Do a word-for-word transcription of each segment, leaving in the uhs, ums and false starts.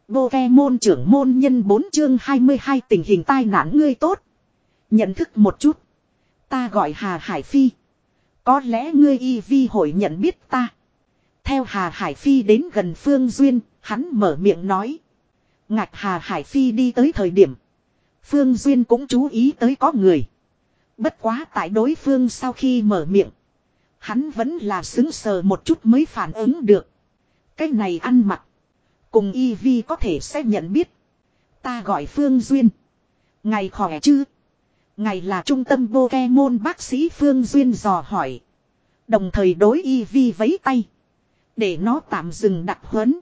Pokemon trưởng môn nhân bốn chương hai mươi hai tình hình tai nạn ngươi tốt. Nhận thức một chút. Ta gọi Hà Hải Phi. Có lẽ ngươi y vi hội nhận biết ta. Theo Hà Hải Phi đến gần Phương Duyên, hắn mở miệng nói. Ngạch Hà Hải Phi đi tới thời điểm. Phương Duyên cũng chú ý tới có người. Bất quá tại đối phương sau khi mở miệng. Hắn vẫn là xứng sờ một chút mới phản ứng được. Cái này ăn mặc. Cùng y vi có thể sẽ nhận biết. Ta gọi Phương Duyên. Ngày khỏe chứ? Ngày là trung tâm Pokemon bác sĩ Phương Duyên dò hỏi. Đồng thời đối y vi vẫy tay. Để nó tạm dừng đặc huấn.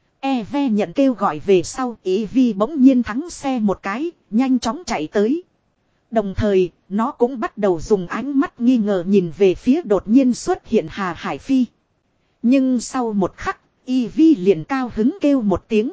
Eve nhận kêu gọi về sau, y vi bỗng nhiên thắng xe một cái, nhanh chóng chạy tới. Đồng thời, nó cũng bắt đầu dùng ánh mắt nghi ngờ nhìn về phía đột nhiên xuất hiện Hà Hải Phi. Nhưng sau một khắc, y vi liền cao hứng kêu một tiếng.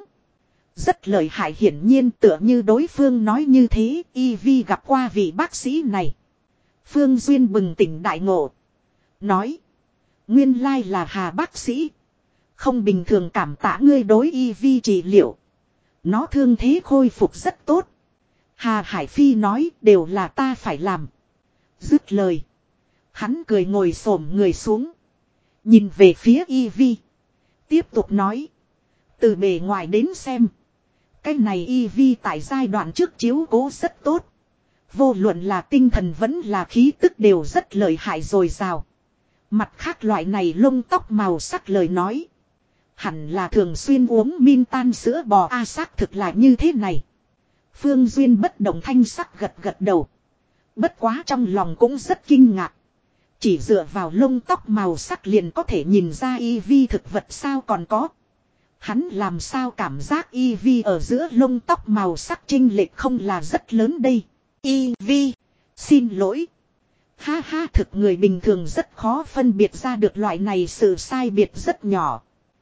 Rất lợi hại, hiển nhiên tựa như đối phương nói như thế, y vi gặp qua vị bác sĩ này. Phương Duyên bừng tỉnh đại ngộ. Nói. Nguyên lai là Hà bác sĩ. Không bình thường, cảm tạ ngươi đối y vi trị liệu. Nó thương thế khôi phục rất tốt. Hà Hải Phi nói đều là ta phải làm. Dứt lời. Hắn cười ngồi xổm người xuống. Nhìn về phía y vi. Tiếp tục nói. Từ bề ngoài đến xem. Cái này y vi tại giai đoạn trước chiếu cố rất tốt. Vô luận là tinh thần vẫn là khí tức đều rất lợi hại dồi dào. Mặt khác loại này lông tóc màu sắc lời nói. Hẳn là thường xuyên uống min tan sữa bò, a xác thực là như thế này. Phương Duyên bất động thanh sắc gật gật đầu. Bất quá trong lòng cũng rất kinh ngạc. Chỉ dựa vào lông tóc màu sắc liền có thể nhìn ra y vi thực vật sao còn có. Hắn làm sao cảm giác y vi ở giữa lông tóc màu sắc chênh lệch không là rất lớn đây. Y vi, xin lỗi. Ha ha, thực người bình thường rất khó phân biệt ra được loại này sự sai biệt rất nhỏ.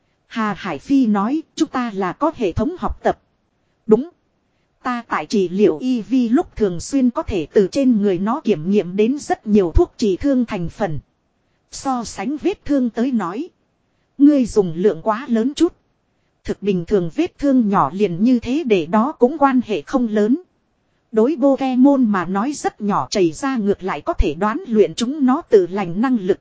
Hà Hải Phi nói, chúng ta là có hệ thống học tập. Đúng. Ta tại trị liệu y vi lúc thường xuyên có thể từ trên người nó kiểm nghiệm đến rất nhiều thuốc trị thương thành phần. So sánh vết thương tới nói. Ngươi dùng lượng quá lớn chút. Thực bình thường vết thương nhỏ liền như thế để đó cũng quan hệ không lớn. Đối Pokemon mà nói rất nhỏ chảy ra ngược lại có thể đoán luyện chúng nó tự lành năng lực.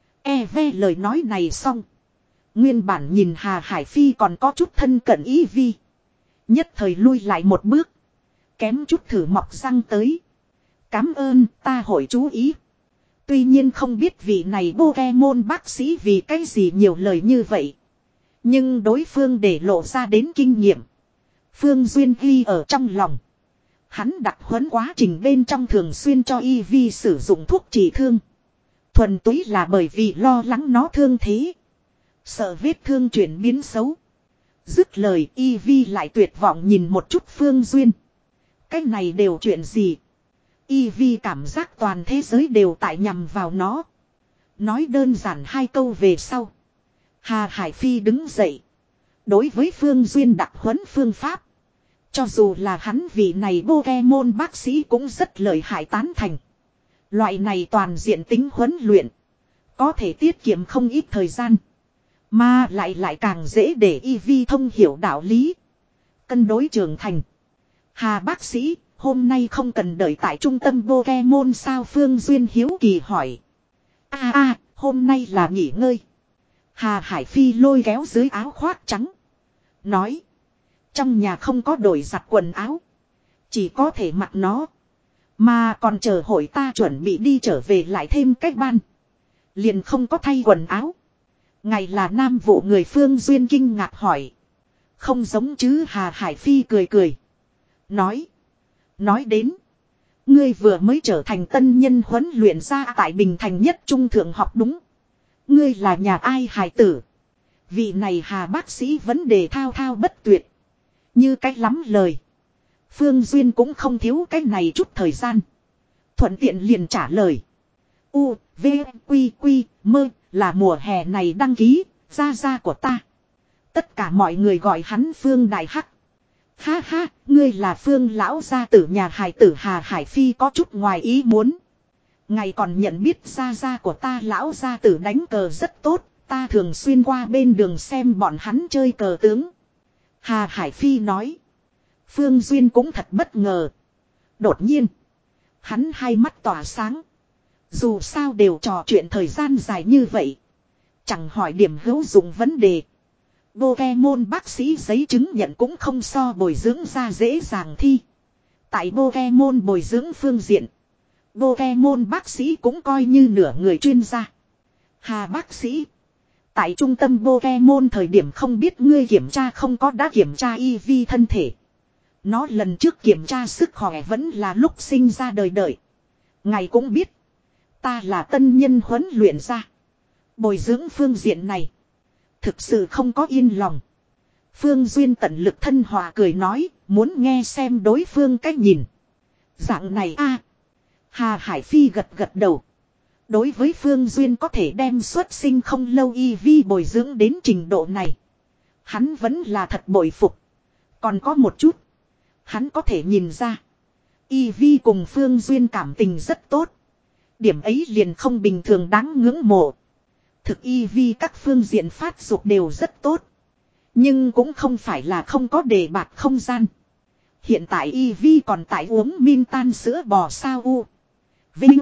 Eve lời nói này xong. Nguyên bản nhìn Hà Hải Phi còn có chút thân cận y vi. Nhất thời lui lại một bước. Kém chút thử mọc răng tới. Cám ơn, ta hội chú ý. Tuy nhiên không biết vị này Pokemon bác sĩ vì cái gì nhiều lời như vậy. Nhưng đối phương để lộ ra đến kinh nghiệm. Phương Duyên ghi ở trong lòng. Hắn đặc huấn quá trình bên trong thường xuyên cho y vi sử dụng thuốc trị thương. Thuần túy là bởi vì lo lắng nó thương thế. Sợ vết thương chuyển biến xấu. Dứt lời y vi lại tuyệt vọng nhìn một chút Phương Duyên. Cái này đều chuyện gì? Y vi cảm giác toàn thế giới đều tại nhằm vào nó. Nói đơn giản hai câu về sau. Hà Hải Phi đứng dậy. Đối với Phương Duyên đặc huấn phương pháp. Cho dù là hắn vị này Pokemon bác sĩ cũng rất lợi hại tán thành. Loại này toàn diện tính huấn luyện. Có thể tiết kiệm không ít thời gian. Mà lại lại càng dễ để y vi thông hiểu đạo lý. Cân đối trưởng thành. Hà bác sĩ, hôm nay không cần đợi tại trung tâm Pokemon sao? Phương Duyên hiếu kỳ hỏi. a a hôm nay là nghỉ ngơi. Hà Hải Phi lôi kéo dưới áo khoác trắng. Nói. Trong nhà không có đổi giặt quần áo. Chỉ có thể mặc nó. Mà còn chờ hội ta chuẩn bị đi trở về lại thêm cách ban. Liền không có thay quần áo. Ngày là nam vụ người. Phương Duyên kinh ngạc hỏi. Không giống chứ? Hà Hải Phi cười cười. Nói. Nói đến. Ngươi vừa mới trở thành tân nhân huấn luyện ra tại Bình Thành nhất trung thượng học đúng. Ngươi là nhà ai hài tử? Vị này Hà bác sĩ vấn đề thao thao bất tuyệt. Như cách lắm lời. Phương Duyên cũng không thiếu cái này chút thời gian. Thuận tiện liền trả lời. U, V, Quy, Quy, Mơ là mùa hè này đăng ký, gia gia của ta. Tất cả mọi người gọi hắn Phương Đại Hắc. Ha ha, ngươi là Phương lão gia tử nhà hài tử. Hà Hải Phi có chút ngoài ý muốn. Ngày còn nhận biết gia gia của ta lão gia tử đánh cờ rất tốt, ta thường xuyên qua bên đường xem bọn hắn chơi cờ tướng. Hà Hải Phi nói. Phương Duyên cũng thật bất ngờ. Đột nhiên. Hắn hai mắt tỏa sáng. Dù sao đều trò chuyện thời gian dài như vậy. Chẳng hỏi điểm hữu dụng vấn đề. Pokemon bác sĩ giấy chứng nhận cũng không so bồi dưỡng ra dễ dàng thi. Tại Pokemon bồi dưỡng phương diện. Pokemon bác sĩ cũng coi như nửa người chuyên gia. Hà bác sĩ. Tại trung tâm Pokemon thời điểm không biết ngươi kiểm tra không có đã kiểm tra Eevee thân thể. Nó lần trước kiểm tra sức khỏe vẫn là lúc sinh ra đời đợi. Ngài cũng biết. Ta là tân nhân huấn luyện ra. Bồi dưỡng phương diện này. Thực sự không có yên lòng. Phương Duyên tận lực thân hòa cười nói. Muốn nghe xem đối phương cách nhìn. Dạng này a. Hà Hải Phi gật gật đầu. Đối với Phương Duyên có thể đem xuất sinh không lâu Eevee bồi dưỡng đến trình độ này. Hắn vẫn là thật bội phục. Còn có một chút. Hắn có thể nhìn ra. Eevee cùng Phương Duyên cảm tình rất tốt. Điểm ấy liền không bình thường đáng ngưỡng mộ. Thực Eevee các phương diện phát dục đều rất tốt. Nhưng cũng không phải là không có đề bạt không gian. Hiện tại Eevee còn tại uống min tan sữa bò sao u. Vinh.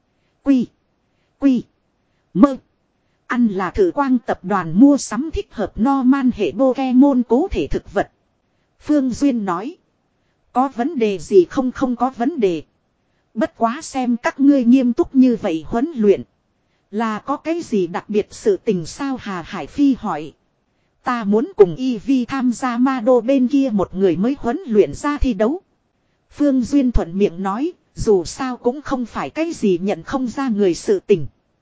Quy. Quy. Mơ. Ăn là thử quang tập đoàn mua sắm thích hợp Norman hệ Pokemon cố thể thực vật. Phương Duyên nói. Có vấn đề gì không không có vấn đề. Bất quá xem các ngươi nghiêm túc như vậy huấn luyện. Là có cái gì đặc biệt sự tình sao Hà Hải Phi hỏi. Ta muốn cùng Eevee tham gia ma đô bên kia một người mới huấn luyện ra thi đấu. Phương Duyên thuận miệng nói. Dù sao cũng không phải cái gì nhận không ra người sự tình.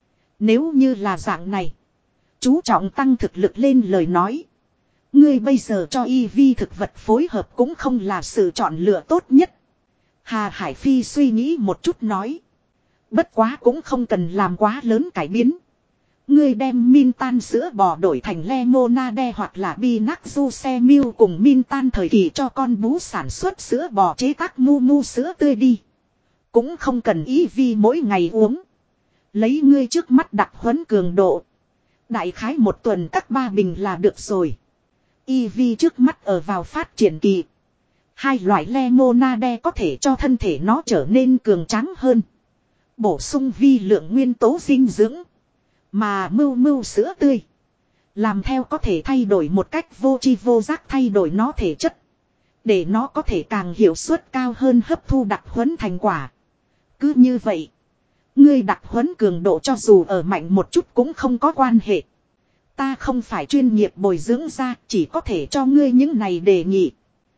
Nếu như là dạng này. Chú trọng tăng thực lực lên lời nói. Ngươi bây giờ cho Eevee thực vật phối hợp cũng không là sự chọn lựa tốt nhất. Hà Hải Phi suy nghĩ một chút nói. Bất quá cũng không cần làm quá lớn cải biến. Ngươi đem min tan sữa bò đổi thành lemonade hoặc là Pinaxu cùng min tan thời kỳ cho con bú sản xuất sữa bò chế tác mu mu sữa tươi đi. Cũng không cần Eevee mỗi ngày uống. Lấy ngươi trước mắt đặc huấn cường độ. Đại khái một tuần các ba bình là được rồi. Eevee trước mắt ở vào phát triển kỳ. Hai loại lemonade có thể cho thân thể nó trở nên cường tráng hơn. Bổ sung vi lượng nguyên tố dinh dưỡng. Mà mưu mưu sữa tươi. Làm theo có thể thay đổi một cách vô tri vô giác thay đổi nó thể chất. Để nó có thể càng hiệu suất cao hơn hấp thu đặc huấn thành quả. Cứ như vậy. Ngươi đặc huấn cường độ cho dù ở mạnh một chút cũng không có quan hệ. Ta không phải chuyên nghiệp bồi dưỡng ra, chỉ có thể cho ngươi những này đề nghị.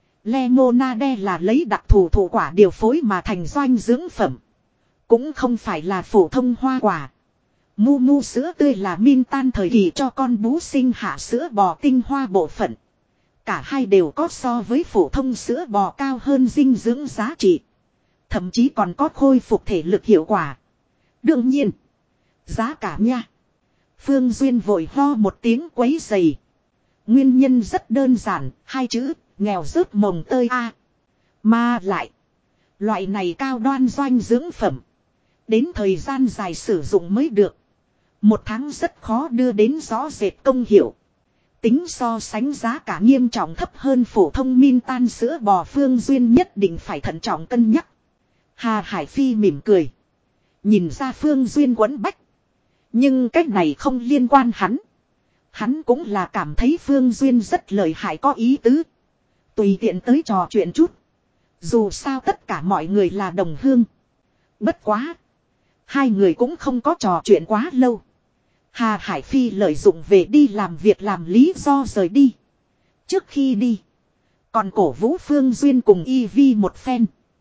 Lemonade là lấy đặc thù thụ quả điều phối mà thành doanh dưỡng phẩm. Cũng không phải là phổ thông hoa quả. Mu mu sữa tươi là min tan thời kỳ cho con bú sinh hạ sữa bò tinh hoa bộ phận. Cả hai đều có so với phổ thông sữa bò cao hơn dinh dưỡng giá trị. Thậm chí còn có khôi phục thể lực hiệu quả. Đương nhiên. Giá cả nha. Phương Duyên vội ho một tiếng quấy dày. Nguyên nhân rất đơn giản. Hai chữ nghèo rớt mồng tơi a. Mà lại. Loại này cao đoan doanh dưỡng phẩm. Đến thời gian dài sử dụng mới được. Một tháng rất khó đưa đến rõ rệt công hiệu. Tính so sánh giá cả nghiêm trọng thấp hơn phổ thông min tan sữa bò Phương Duyên nhất định phải thận trọng cân nhắc. Hà Hải Phi mỉm cười. Nhìn ra Phương Duyên quẫn bách. Nhưng cách này không liên quan hắn. Hắn cũng là cảm thấy Phương Duyên rất lợi hại có ý tứ. Tùy tiện tới trò chuyện chút. Dù sao tất cả mọi người là đồng hương. Bất quá. Hai người cũng không có trò chuyện quá lâu. Hà Hải Phi lợi dụng về đi làm việc làm lý do rời đi. Trước khi đi. Còn cổ vũ Phương Duyên cùng Eevee một phen.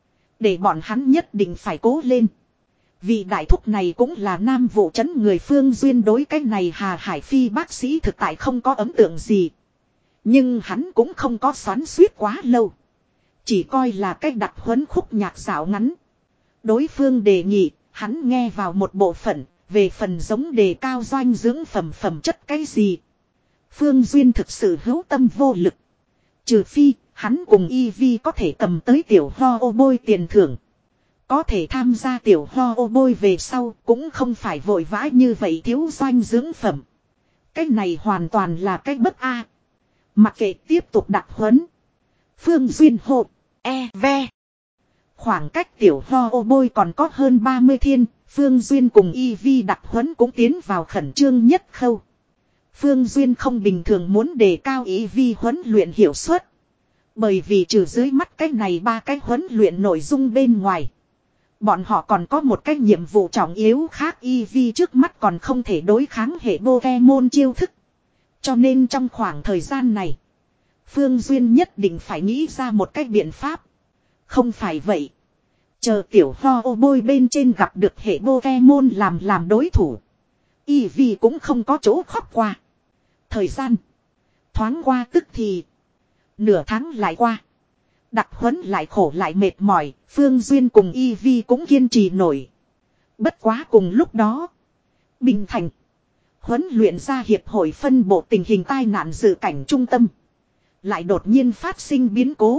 Để bọn hắn nhất định phải cố lên. Vị đại thúc này cũng là nam vụ trấn người Phương Duyên đối cái này Hà Hải Phi bác sĩ thực tại không có ấn tượng gì. Nhưng hắn cũng không có xoắn suýt quá lâu. Chỉ coi là cách đặc huấn khúc nhạc xảo ngắn. Đối phương đề nghị, hắn nghe vào một bộ phận, về phần giống đề cao doanh dưỡng phẩm phẩm chất cái gì. Phương Duyên thực sự hữu tâm vô lực. Trừ phi, hắn cùng Eevee có thể cầm tới tiểu ho ô bôi tiền thưởng. Có thể tham gia tiểu ho ô bôi về sau cũng không phải vội vã như vậy thiếu doanh dưỡng phẩm. Cái này hoàn toàn là cái bất a. Mặc kệ tiếp tục đặt huấn. Phương Duyên hộp. E ve. Khoảng cách tiểu ho ô bôi còn có hơn ba mươi thiên. Phương Duyên cùng y vi đặt huấn cũng tiến vào khẩn trương nhất khâu. Phương Duyên không bình thường muốn đề cao y vi huấn luyện hiệu suất. Bởi vì trừ dưới mắt cái này ba cái huấn luyện nội dung bên ngoài. Bọn họ còn có một cái nhiệm vụ trọng yếu khác, y vi trước mắt còn không thể đối kháng hệ Pokemon chiêu thức. Cho nên trong khoảng thời gian này, Phương Duyên nhất định phải nghĩ ra một cái biện pháp. Không phải vậy. Chờ tiểu ho ô bôi bên trên gặp được hệ Pokemon làm làm đối thủ. Y vi cũng không có chỗ khóc qua. Thời gian thoáng qua tức thì. Nửa tháng lại qua. Đặc huấn lại khổ lại mệt mỏi. Phương Duyên cùng Y Vi cũng kiên trì nổi. Bất quá cùng lúc đó. Bình Thành. Huấn luyện ra hiệp hội phân bộ tình hình tai nạn dự cảnh trung tâm. Lại đột nhiên phát sinh biến cố.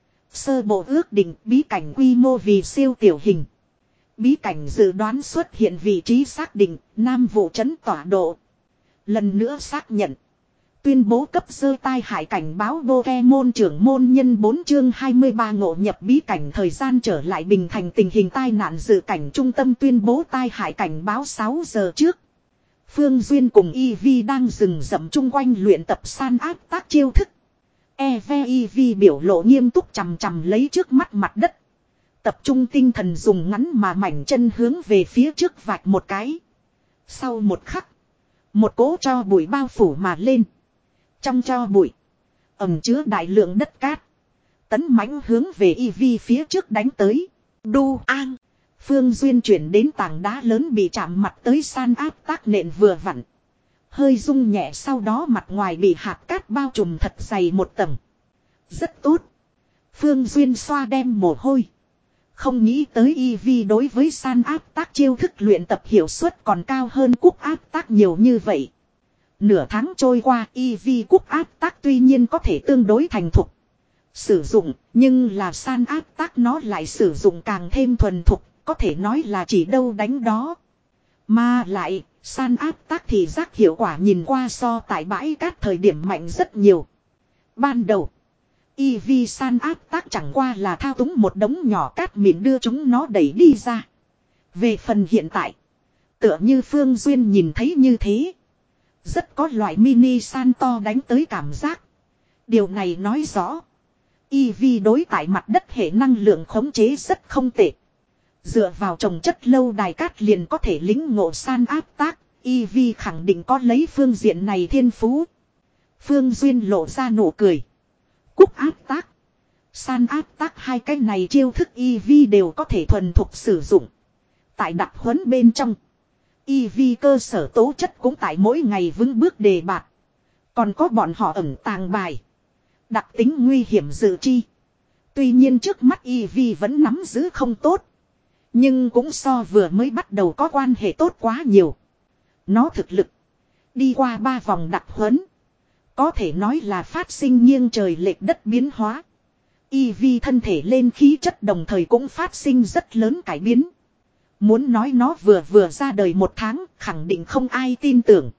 Sơ bộ ước định bí cảnh quy mô vì siêu tiểu hình. Bí cảnh dự đoán xuất hiện vị trí xác định. Nam vụ trấn tọa độ. Lần nữa xác nhận. Tuyên bố cấp sơ tai hại cảnh báo Pokemon trưởng môn nhân bốn chương hai mươi ba ngộ nhập bí cảnh thời gian trở lại Bình Thành tình hình tai nạn dự cảnh trung tâm tuyên bố tai hại cảnh báo sáu giờ trước. Phương Duyên cùng Y Vi đang rừng rậm chung quanh luyện tập san áp tác chiêu thức. E ve Y Vi biểu lộ nghiêm túc chằm chằm lấy trước mắt mặt đất. Tập trung tinh thần dùng ngắn mà mảnh chân hướng về phía trước vạch một cái. Sau một khắc, một cỗ tro bụi bao phủ mà lên. Trong tro bụi, ẩm chứa đại lượng đất cát. Tấn mãnh hướng về Y Vi phía trước đánh tới. Đu an. Phương Duyên chuyển đến tảng đá lớn bị chạm mặt tới san áp tác nện vừa vặn. Hơi rung nhẹ sau đó mặt ngoài bị hạt cát bao trùm thật dày một tầng. Rất tốt. Phương Duyên xoa đem mồ hôi. Không nghĩ tới Y Vi đối với san áp tác chiêu thức luyện tập hiệu suất còn cao hơn cúc áp tác nhiều như vậy. Nửa tháng trôi qua, Y Vi cúc áp tác tuy nhiên có thể tương đối thành thục sử dụng, nhưng là san áp tác nó lại sử dụng càng thêm thuần thục, có thể nói là chỉ đâu đánh đó. Mà lại, san áp tác thì giác hiệu quả nhìn qua so tại bãi cát thời điểm mạnh rất nhiều. Ban đầu, Y Vi san áp tác chẳng qua là thao túng một đống nhỏ cát mịn đưa chúng nó đẩy đi ra. Về phần hiện tại, tựa như Phương Duyên nhìn thấy như thế. Rất có loại mini san to đánh tới cảm giác. Điều này nói rõ. Y Vi đối tại mặt đất hệ năng lượng khống chế rất không tệ. Dựa vào trồng chất lâu đài cát liền có thể lính ngộ san áp tác. Y Vi khẳng định có lấy phương diện này thiên phú. Phương Duyên lộ ra nụ cười. Cúc áp tác. San áp tác hai cái này chiêu thức Y Vi đều có thể thuần thục sử dụng. Tại đặc huấn bên trong. Y Vi cơ sở tố chất cũng tại mỗi ngày vững bước đề bạt. Còn có bọn họ ẩn tàng bài. Đặc tính nguy hiểm dự chi. Tuy nhiên trước mắt Y Vi vẫn nắm giữ không tốt. Nhưng cũng so vừa mới bắt đầu có quan hệ tốt quá nhiều. Nó thực lực. Đi qua ba vòng đặc huấn. Có thể nói là phát sinh nghiêng trời lệch đất biến hóa. Y Vi thân thể lên khí chất đồng thời cũng phát sinh rất lớn cải biến. Muốn nói nó vừa vừa ra đời một tháng, khẳng định không ai tin tưởng.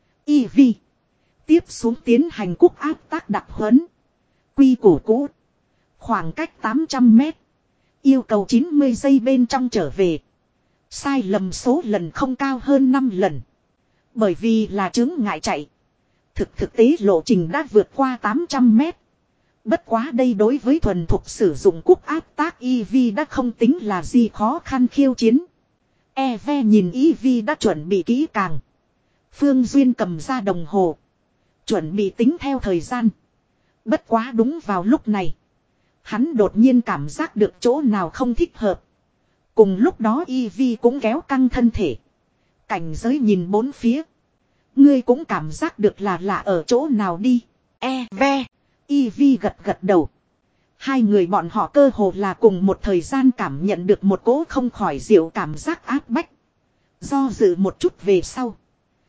Y Vi. Tiếp xuống tiến hành cúc áp tác đặc huấn. Quy củ cũ. Khoảng cách tám trăm mét. Yêu cầu chín mươi giây bên trong trở về. Sai lầm số lần không cao hơn năm lần. Bởi vì là chứng ngại chạy. Thực thực tế lộ trình đã vượt qua tám trăm mét. Bất quá đây đối với thuần thục sử dụng cúc áp tác Y Vi đã không tính là gì khó khăn khiêu chiến. E ve nhìn Y Vi đã chuẩn bị kỹ càng. Phương Duyên cầm ra đồng hồ. Chuẩn bị tính theo thời gian. Bất quá đúng vào lúc này. Hắn đột nhiên cảm giác được chỗ nào không thích hợp. Cùng lúc đó Y Vi cũng kéo căng thân thể. Cảnh giới nhìn bốn phía. Ngươi cũng cảm giác được là lạ ở chỗ nào đi. E ve. Y Vi gật gật đầu. Hai người bọn họ cơ hồ là cùng một thời gian cảm nhận được một cỗ không khỏi diệu cảm giác áp bách. Do dự một chút về sau.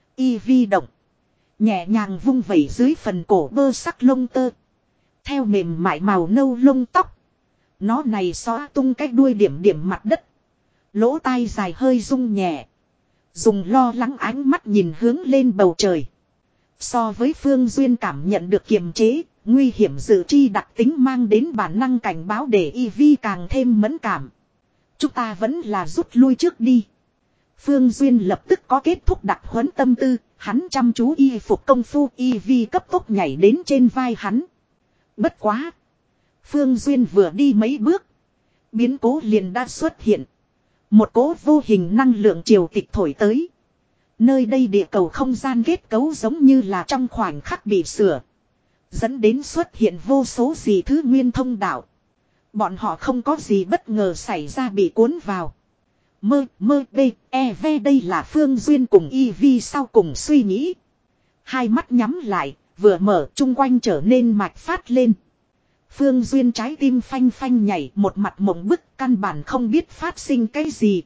Y Vi động. Nhẹ nhàng vung vẩy dưới phần cổ bơ sắc lông tơ. Theo mềm mại màu nâu lông tóc. Nó này xóa tung cái đuôi điểm điểm mặt đất. Lỗ tai dài hơi rung nhẹ. Dùng lo lắng ánh mắt nhìn hướng lên bầu trời. So với Phương Duyên cảm nhận được kiềm chế, nguy hiểm dự tri đặc tính mang đến bản năng cảnh báo để y vi càng thêm mẫn cảm. Chúng ta vẫn là rút lui trước đi. Phương Duyên lập tức có kết thúc đặc huấn tâm tư, hắn chăm chú y phục công phu, y vi cấp tốc nhảy đến trên vai hắn. Bất quá. Phương Duyên vừa đi mấy bước. Biến cố liền đã xuất hiện. Một cỗ vô hình năng lượng triều tịch thổi tới. Nơi đây địa cầu không gian kết cấu giống như là trong khoảnh khắc bị sửa. Dẫn đến xuất hiện vô số gì thứ nguyên thông đạo. Bọn họ không có gì bất ngờ xảy ra bị cuốn vào. Mơ, mơ, b, e, v đây là Phương Duyên cùng y vi sau cùng suy nghĩ. Hai mắt nhắm lại, vừa mở chung quanh trở nên mạch phát lên. Phương Duyên trái tim phanh phanh nhảy, một mặt mộng bức, căn bản không biết phát sinh cái gì.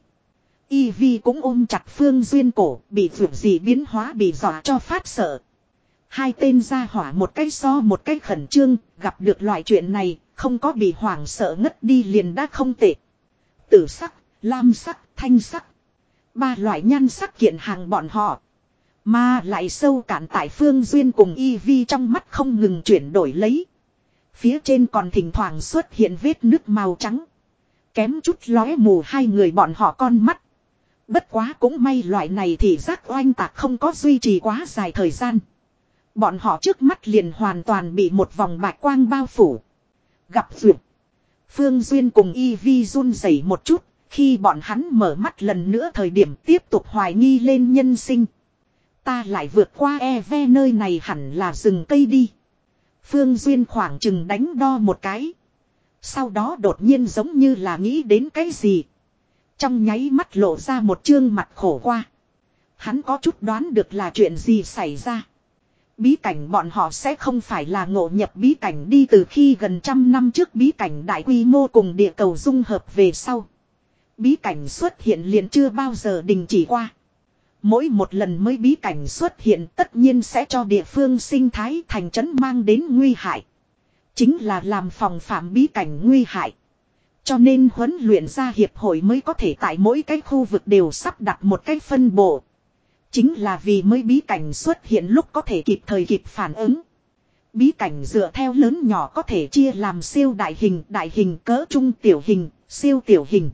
Y vi cũng ôm chặt Phương Duyên cổ, bị vượt gì biến hóa bị dọa cho phát sợ. Hai tên ra hỏa một cái so một cái khẩn trương, gặp được loại chuyện này, không có bị hoảng sợ ngất đi liền đã không tệ. Tử sắc, lam sắc, thanh sắc. Ba loại nhan sắc kiện hàng bọn họ. Mà lại sâu cạn tại Phương Duyên cùng y vi trong mắt không ngừng chuyển đổi lấy. Phía trên còn thỉnh thoảng xuất hiện vết nước màu trắng. Kém chút lóe mù hai người bọn họ con mắt. Bất quá cũng may loại này thì giác oanh tạc không có duy trì quá dài thời gian. Bọn họ trước mắt liền hoàn toàn bị một vòng bạch quang bao phủ. Gặp duyệt. Phương Duyên cùng y vi run rẩy một chút. Khi bọn hắn mở mắt lần nữa thời điểm tiếp tục hoài nghi lên nhân sinh. Ta lại vượt qua e ve nơi này hẳn là rừng cây đi. Phương Duyên khoảng chừng đánh đo một cái. Sau đó đột nhiên giống như là nghĩ đến cái gì. Trong nháy mắt lộ ra một trương mặt khổ qua. Hắn có chút đoán được là chuyện gì xảy ra. Bí cảnh bọn họ sẽ không phải là ngộ nhập bí cảnh đi từ khi gần trăm năm trước bí cảnh đại quy mô cùng địa cầu dung hợp về sau. Bí cảnh xuất hiện liền chưa bao giờ đình chỉ qua. Mỗi một lần mới bí cảnh xuất hiện tất nhiên sẽ cho địa phương sinh thái thành trấn mang đến nguy hại. Chính là làm phòng phạm bí cảnh nguy hại. Cho nên huấn luyện ra hiệp hội mới có thể tại mỗi cái khu vực đều sắp đặt một cái phân bộ. Chính là vì mới bí cảnh xuất hiện lúc có thể kịp thời kịp phản ứng. Bí cảnh dựa theo lớn nhỏ có thể chia làm siêu đại hình, đại hình cỡ trung tiểu hình, siêu tiểu hình.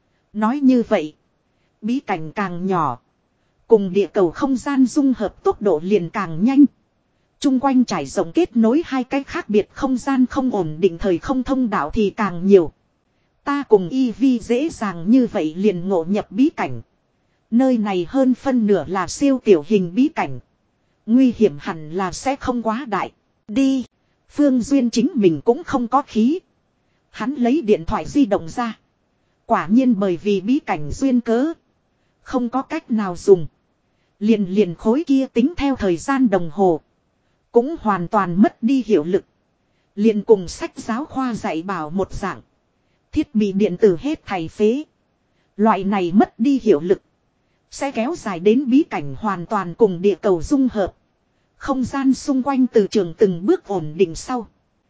Nói như vậy, bí cảnh càng nhỏ, cùng địa cầu không gian dung hợp tốc độ liền càng nhanh. Trung quanh trải rộng kết nối hai cái khác biệt không gian không ổn định thời không thông đạo thì càng nhiều. Ta cùng y vi dễ dàng như vậy liền ngộ nhập bí cảnh. Nơi này hơn phân nửa là siêu tiểu hình bí cảnh. Nguy hiểm hẳn là sẽ không quá đại. Đi. Phương Duyên chính mình cũng không có khí. Hắn lấy điện thoại di động ra. Quả nhiên bởi vì bí cảnh duyên cớ. Không có cách nào dùng. Liền liền khối kia tính theo thời gian đồng hồ. Cũng hoàn toàn mất đi hiệu lực. Liền cùng sách giáo khoa dạy bảo một dạng. Thiết bị điện tử hết thảy phế. Loại này mất đi hiệu lực. Sẽ kéo dài đến bí cảnh hoàn toàn cùng địa cầu dung hợp. Không gian xung quanh từ trường từng bước ổn định sau.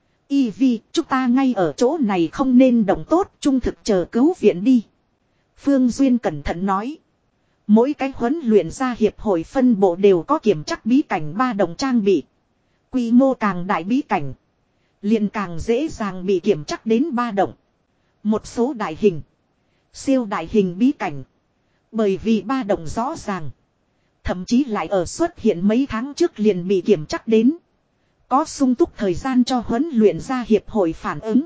Y vi, chúng ta ngay ở chỗ này không nên động tốt, trung thực chờ cứu viện đi. Phương Duyên cẩn thận nói. Mỗi cái huấn luyện ra hiệp hội phân bộ đều có kiểm chắc bí cảnh ba đồng trang bị. Quy mô càng đại bí cảnh. Liền càng dễ dàng bị kiểm chắc đến ba đồng. Một số đại hình. Siêu đại hình bí cảnh. Bởi vì ba đồng rõ ràng. Thậm chí lại ở xuất hiện mấy tháng trước liền bị kiểm chắc đến. Có sung túc thời gian cho huấn luyện ra hiệp hội phản ứng.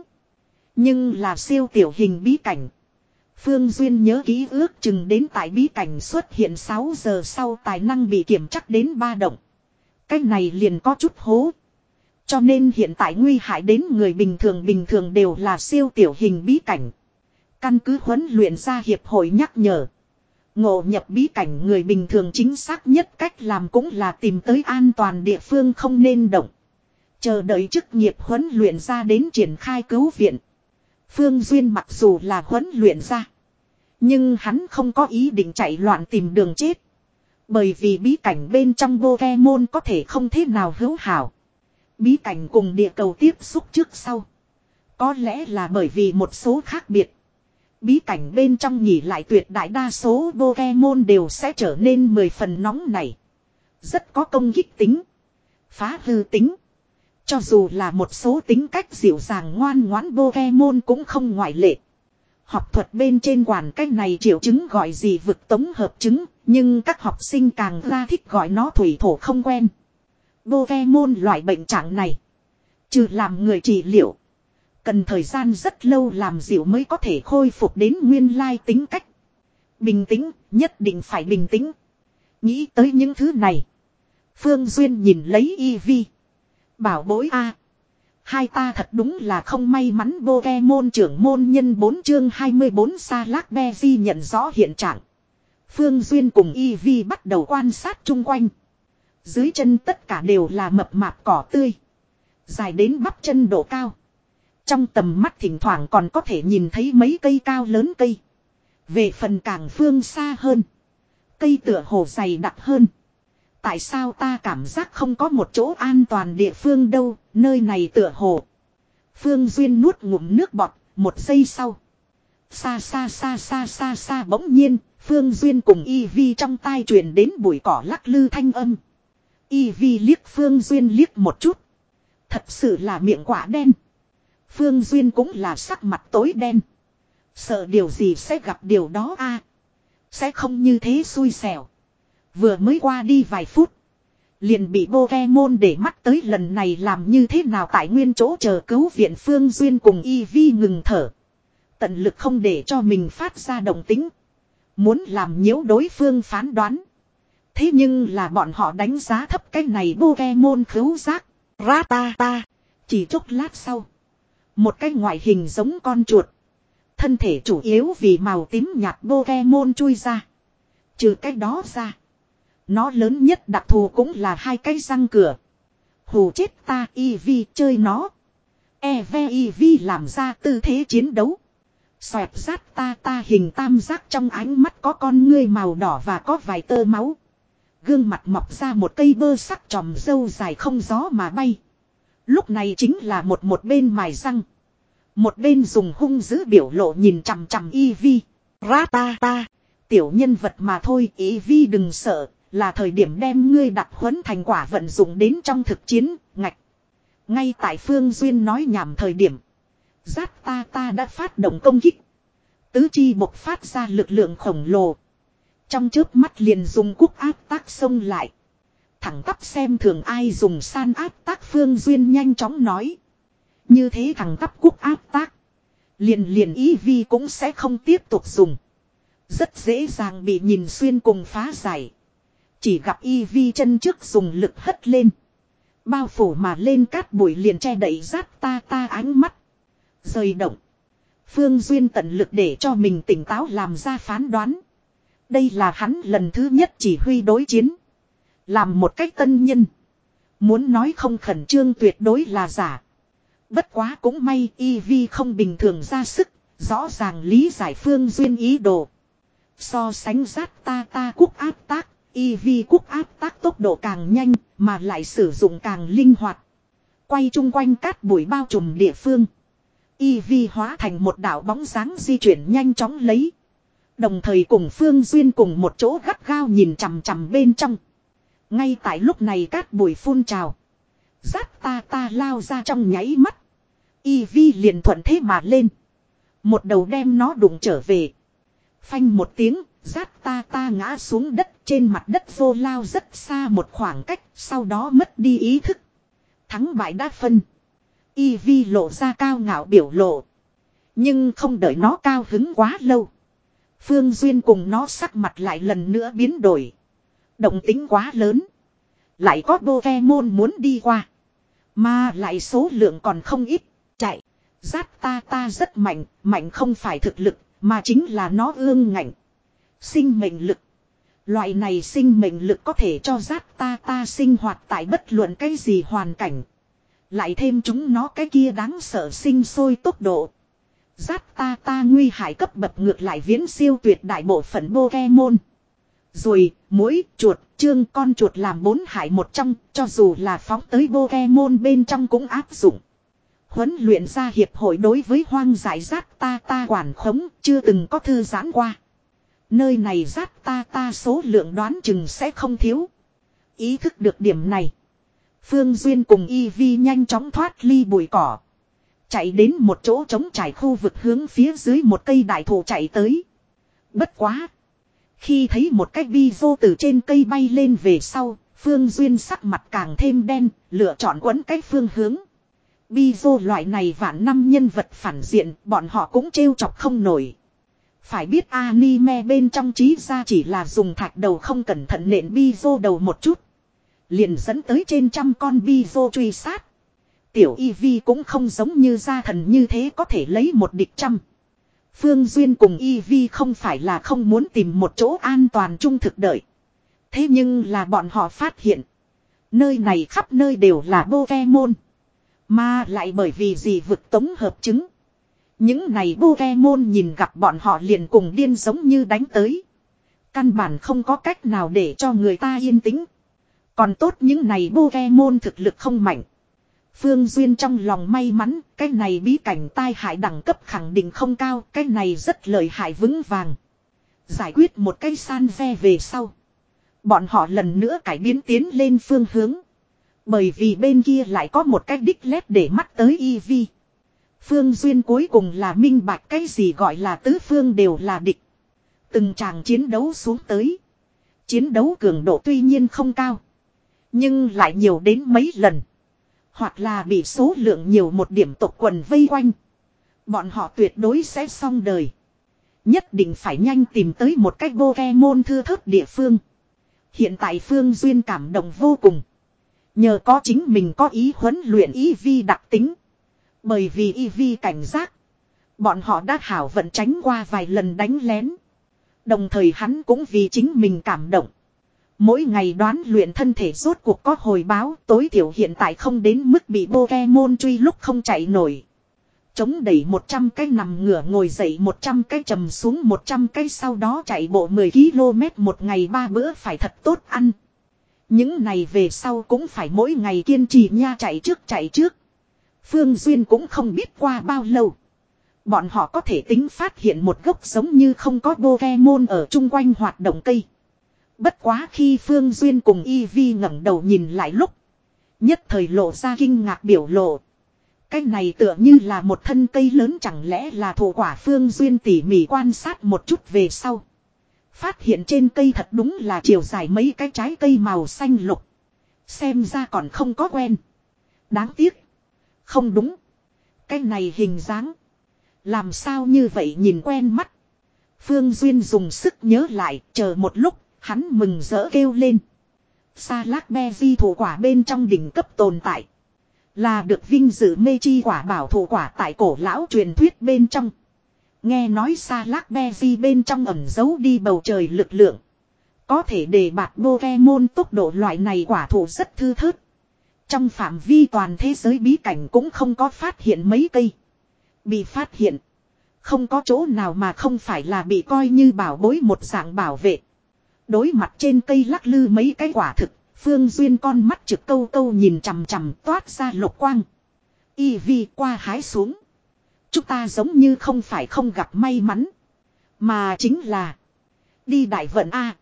Nhưng là siêu tiểu hình bí cảnh. Phương Duyên nhớ ký ước chừng đến tại bí cảnh xuất hiện sáu giờ sau tài năng bị kiểm chắc đến ba động. Cái này liền có chút hố. Cho nên hiện tại nguy hại đến người bình thường bình thường đều là siêu tiểu hình bí cảnh. Căn cứ huấn luyện ra hiệp hội nhắc nhở. Ngộ nhập bí cảnh người bình thường chính xác nhất cách làm cũng là tìm tới an toàn địa phương không nên động. Chờ đợi chức nghiệp huấn luyện ra đến triển khai cứu viện. Phương Duyên mặc dù là huấn luyện ra. Nhưng hắn không có ý định chạy loạn tìm đường chết. Bởi vì bí cảnh bên trong Pokemon có thể không thế nào hữu hảo. Bí cảnh cùng địa cầu tiếp xúc trước sau. Có lẽ là bởi vì một số khác biệt. Bí cảnh bên trong nhỉ lại tuyệt đại đa số Pokemon đều sẽ trở nên mười phần nóng này. Rất có công kích tính. phá hư tính. Cho dù là một số tính cách dịu dàng ngoan ngoãn Pokemon cũng không ngoại lệ. Học thuật bên trên quản cách này triệu chứng gọi gì vực tống hợp chứng, nhưng các học sinh càng ra thích gọi nó thủy thổ không quen. Pokemon loại bệnh trạng này, trừ làm người trị liệu, cần thời gian rất lâu làm dịu mới có thể khôi phục đến nguyên lai tính cách. Bình tĩnh, nhất định phải bình tĩnh. Nghĩ tới những thứ này, Phương Duyên nhìn lấy Eevee. Bảo bối a, hai ta thật đúng là không may mắn. Pokemon trưởng môn nhân bốn chương hai mươi bốn Salak Berry nhận rõ hiện trạng. Phương Duyên cùng Eevee bắt đầu quan sát chung quanh. Dưới chân tất cả đều là mập mạp cỏ tươi, dài đến bắp chân độ cao. Trong tầm mắt thỉnh thoảng còn có thể nhìn thấy mấy cây cao lớn cây. Về phần càng phương xa hơn, cây tựa hồ dày đặc hơn. Tại sao ta cảm giác không có một chỗ an toàn địa phương đâu, nơi này tựa hồ. Phương Duyên nuốt ngụm nước bọt, một giây sau. Xa xa xa xa xa xa bỗng nhiên, Phương Duyên cùng Eevee trong tai truyền đến bụi cỏ lắc lư thanh âm. Eevee liếc Phương Duyên liếc một chút. Thật sự là miệng quả đen. Phương Duyên cũng là sắc mặt tối đen. Sợ điều gì sẽ gặp điều đó a, sẽ không như thế xui xẻo. Vừa mới qua đi vài phút, liền bị Pokemon để mắt tới, lần này làm như thế nào tại nguyên chỗ chờ cứu viện. Phương Duyên cùng Eevee ngừng thở, tận lực không để cho mình phát ra động tĩnh, muốn làm nhiễu đối phương phán đoán. Thế nhưng là bọn họ đánh giá thấp cái này Pokemon khứu giác. Rattata. Chỉ chốc lát sau, một cái ngoại hình giống con chuột, thân thể chủ yếu vì màu tím nhạt Pokemon chui ra. Trừ cái đó ra, nó lớn nhất đặc thù cũng là hai cái răng cửa. Hù chết ta. Eevee chơi nó. Eve Eevee làm ra tư thế chiến đấu. Xoẹt rát ta ta hình tam giác, trong ánh mắt có con ngươi màu đỏ và có vài tơ máu. Gương mặt mọc ra một cây bơ sắc tròm râu dài không gió mà bay. Lúc này chính là một một bên mài răng, một bên dùng hung dữ biểu lộ nhìn chằm chằm Eevee. Rattata. Tiểu nhân vật mà thôi, Eevee đừng sợ, là thời điểm đem ngươi đặc huấn thành quả vận dụng đến trong thực chiến. Ngạch. Ngay tại Phương Duyên nói nhảm thời điểm, Rát ta ta đã phát động công kích. Tứ chi bộc phát ra lực lượng khổng lồ, trong chớp mắt liền dùng cúc áp tác xông lại. Thẳng tắp xem thường ai dùng san áp tác. Phương Duyên nhanh chóng nói. Như thế thẳng tắp cúc áp tác, liền liền Eevee cũng sẽ không tiếp tục dùng. Rất dễ dàng bị nhìn xuyên cùng phá giải. Chỉ gặp Eevee chân trước dùng lực hất lên, bao phủ mà lên cát bụi liền che đậy rát ta ta ánh mắt. Rời động. Phương Duyên tận lực để cho mình tỉnh táo làm ra phán đoán. Đây là hắn lần thứ nhất chỉ huy đối chiến. Làm một cách tân nhân, muốn nói không khẩn trương tuyệt đối là giả. Bất quá cũng may Eevee không bình thường ra sức, rõ ràng lý giải Phương Duyên ý đồ. So sánh rát ta ta cúc áp tác, Eevee cúc áp tác tốc độ càng nhanh, mà lại sử dụng càng linh hoạt. Quay chung quanh cát bụi bao trùm địa phương, Eevee hóa thành một đạo bóng dáng di chuyển nhanh chóng lấy. Đồng thời cùng Phương Duyên cùng một chỗ gắt gao nhìn chằm chằm bên trong. Ngay tại lúc này cát bụi phun trào, rát ta ta lao ra trong nháy mắt. Eevee liền thuận thế mà lên, một đầu đem nó đụng trở về. Phanh một tiếng, rát ta ta ngã xuống đất, trên mặt đất vô lao rất xa một khoảng cách, sau đó mất đi ý thức. Thắng bại đã phân. Eevee lộ ra cao ngạo biểu lộ. Nhưng không đợi nó cao hứng quá lâu, Phương Duyên cùng nó sắc mặt lại lần nữa biến đổi. Động tính quá lớn, lại có Pokemon muốn đi qua, mà lại số lượng còn không ít. Chạy. Rát ta ta rất mạnh, mạnh không phải thực lực, mà chính là nó ương ngạnh. Sinh mệnh lực. Loại này sinh mệnh lực có thể cho rát ta ta sinh hoạt tại bất luận cái gì hoàn cảnh. Lại thêm chúng nó cái kia đáng sợ sinh sôi tốc độ. Rát ta ta nguy hại cấp bậc ngược lại viễn siêu tuyệt đại bộ phận Pokemon. Rồi, muỗi, chuột, chương con chuột làm bốn hại một trong, cho dù là phóng tới Pokemon bên trong cũng áp dụng. Huấn luyện ra hiệp hội đối với hoang dại rát ta ta quản khống chưa từng có thư giãn qua. Nơi này rát ta ta số lượng đoán chừng sẽ không thiếu. Ý thức được điểm này, Phương Duyên cùng Y Vi nhanh chóng thoát ly bụi cỏ. Chạy đến một chỗ trống trải khu vực hướng phía dưới một cây đại thụ chạy tới. Bất quá. Khi thấy một cái bi vô từ trên cây bay lên về sau, Phương Duyên sắc mặt càng thêm đen, lựa chọn quấn cái phương hướng. Bi vô loại này vạn năm nhân vật phản diện, bọn họ cũng trêu chọc không nổi. Phải biết anime bên trong trí ra chỉ là dùng thạch đầu không cẩn thận nện bi vô đầu một chút. Liền dẫn tới trên trăm con bi vô truy sát. Tiểu Y Vi cũng không giống như gia thần như thế có thể lấy một địch trăm. Phương Duyên cùng Y Vi không phải là không muốn tìm một chỗ an toàn trung thực đợi. Thế nhưng là bọn họ phát hiện. Nơi này khắp nơi đều là Pokemon. Mà lại bởi vì gì vực tống hợp chứng. Những này Pokemon nhìn gặp bọn họ liền cùng điên giống như đánh tới. Căn bản không có cách nào để cho người ta yên tĩnh. Còn tốt những này Pokemon thực lực không mạnh. Phương Duyên trong lòng may mắn, cái này bí cảnh tai hại đẳng cấp khẳng định không cao, cái này rất lợi hại vững vàng. Giải quyết một cái san ve về sau. Bọn họ lần nữa cải biến tiến lên phương hướng. Bởi vì bên kia lại có một cái đích lét để mắt tới Y Vi. Phương Duyên cuối cùng là minh bạch cái gì gọi là tứ phương đều là địch. Từng tràng chiến đấu xuống tới. Chiến đấu cường độ tuy nhiên không cao. Nhưng lại nhiều đến mấy lần. Hoặc là bị số lượng nhiều một điểm tộc quần vây quanh. Bọn họ tuyệt đối sẽ xong đời. Nhất định phải nhanh tìm tới một cách Pokemon thưa thớt địa phương. Hiện tại Phương Duyên cảm động vô cùng. Nhờ có chính mình có ý huấn luyện Y Vi đặc tính. Bởi vì Y Vi cảnh giác. Bọn họ đã hảo vận tránh qua vài lần đánh lén. Đồng thời hắn cũng vì chính mình cảm động. Mỗi ngày đoán luyện thân thể rốt cuộc có hồi báo, tối thiểu hiện tại không đến mức bị Pokemon truy lúc không chạy nổi. Chống đẩy một trăm cái nằm ngửa ngồi dậy một trăm cái trầm xuống một trăm cái sau đó chạy bộ mười ki lô mét một ngày ba bữa phải thật tốt ăn. Những này về sau cũng phải mỗi ngày kiên trì nha, chạy trước chạy trước. Phương Duyên cũng không biết qua bao lâu. Bọn họ có thể tính phát hiện một gốc giống như không có Pokemon ở chung quanh hoạt động cây. Bất quá khi Phương Duyên cùng Y Vi ngẩng đầu nhìn lại lúc. Nhất thời lộ ra kinh ngạc biểu lộ. Cái này tựa như là một thân cây lớn, chẳng lẽ là thụ quả. Phương Duyên tỉ mỉ quan sát một chút về sau. Phát hiện trên cây thật đúng là chiều dài mấy cái trái cây màu xanh lục. Xem ra còn không có quen. Đáng tiếc. Không đúng. Cái này hình dáng. Làm sao như vậy nhìn quen mắt. Phương Duyên dùng sức nhớ lại, chờ một lúc. Hắn mừng rỡ kêu lên. Sa lác be di thủ quả bên trong đỉnh cấp tồn tại. Là được vinh dự mê chi quả bảo thủ quả tại cổ lão truyền thuyết bên trong. Nghe nói sa lác be di bên trong ẩn giấu đi bầu trời lực lượng. Có thể đề bạt Pokemon tốc độ loại này quả thủ rất thư thớt. Trong phạm vi toàn thế giới bí cảnh cũng không có phát hiện mấy cây. Bị phát hiện. Không có chỗ nào mà không phải là bị coi như bảo bối một dạng bảo vệ. Đối mặt trên cây lắc lư mấy cái quả thực, Phương Duyên con mắt trực câu câu nhìn chằm chằm toát ra lục quang. Y Vi qua hái xuống. Chúng ta giống như không phải không gặp may mắn. Mà chính là đi đại vận A.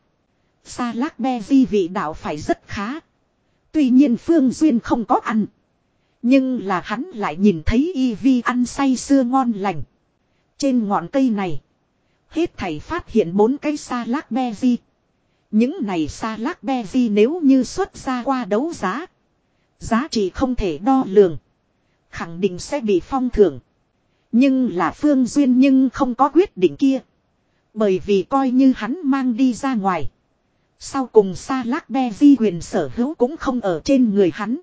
Sa lác be di vị đạo phải rất khá. Tuy nhiên Phương Duyên không có ăn. Nhưng là hắn lại nhìn thấy Y Vi ăn say sưa ngon lành. Trên ngọn cây này. Hết thảy phát hiện bốn cái sa lác be di. Những này sa lác be di nếu như xuất ra qua đấu giá. Giá trị không thể đo lường. Khẳng định sẽ bị phong thưởng. Nhưng là Phương Duyên nhưng không có quyết định kia. Bởi vì coi như hắn mang đi ra ngoài. Sau cùng sa lác be di quyền sở hữu cũng không ở trên người hắn.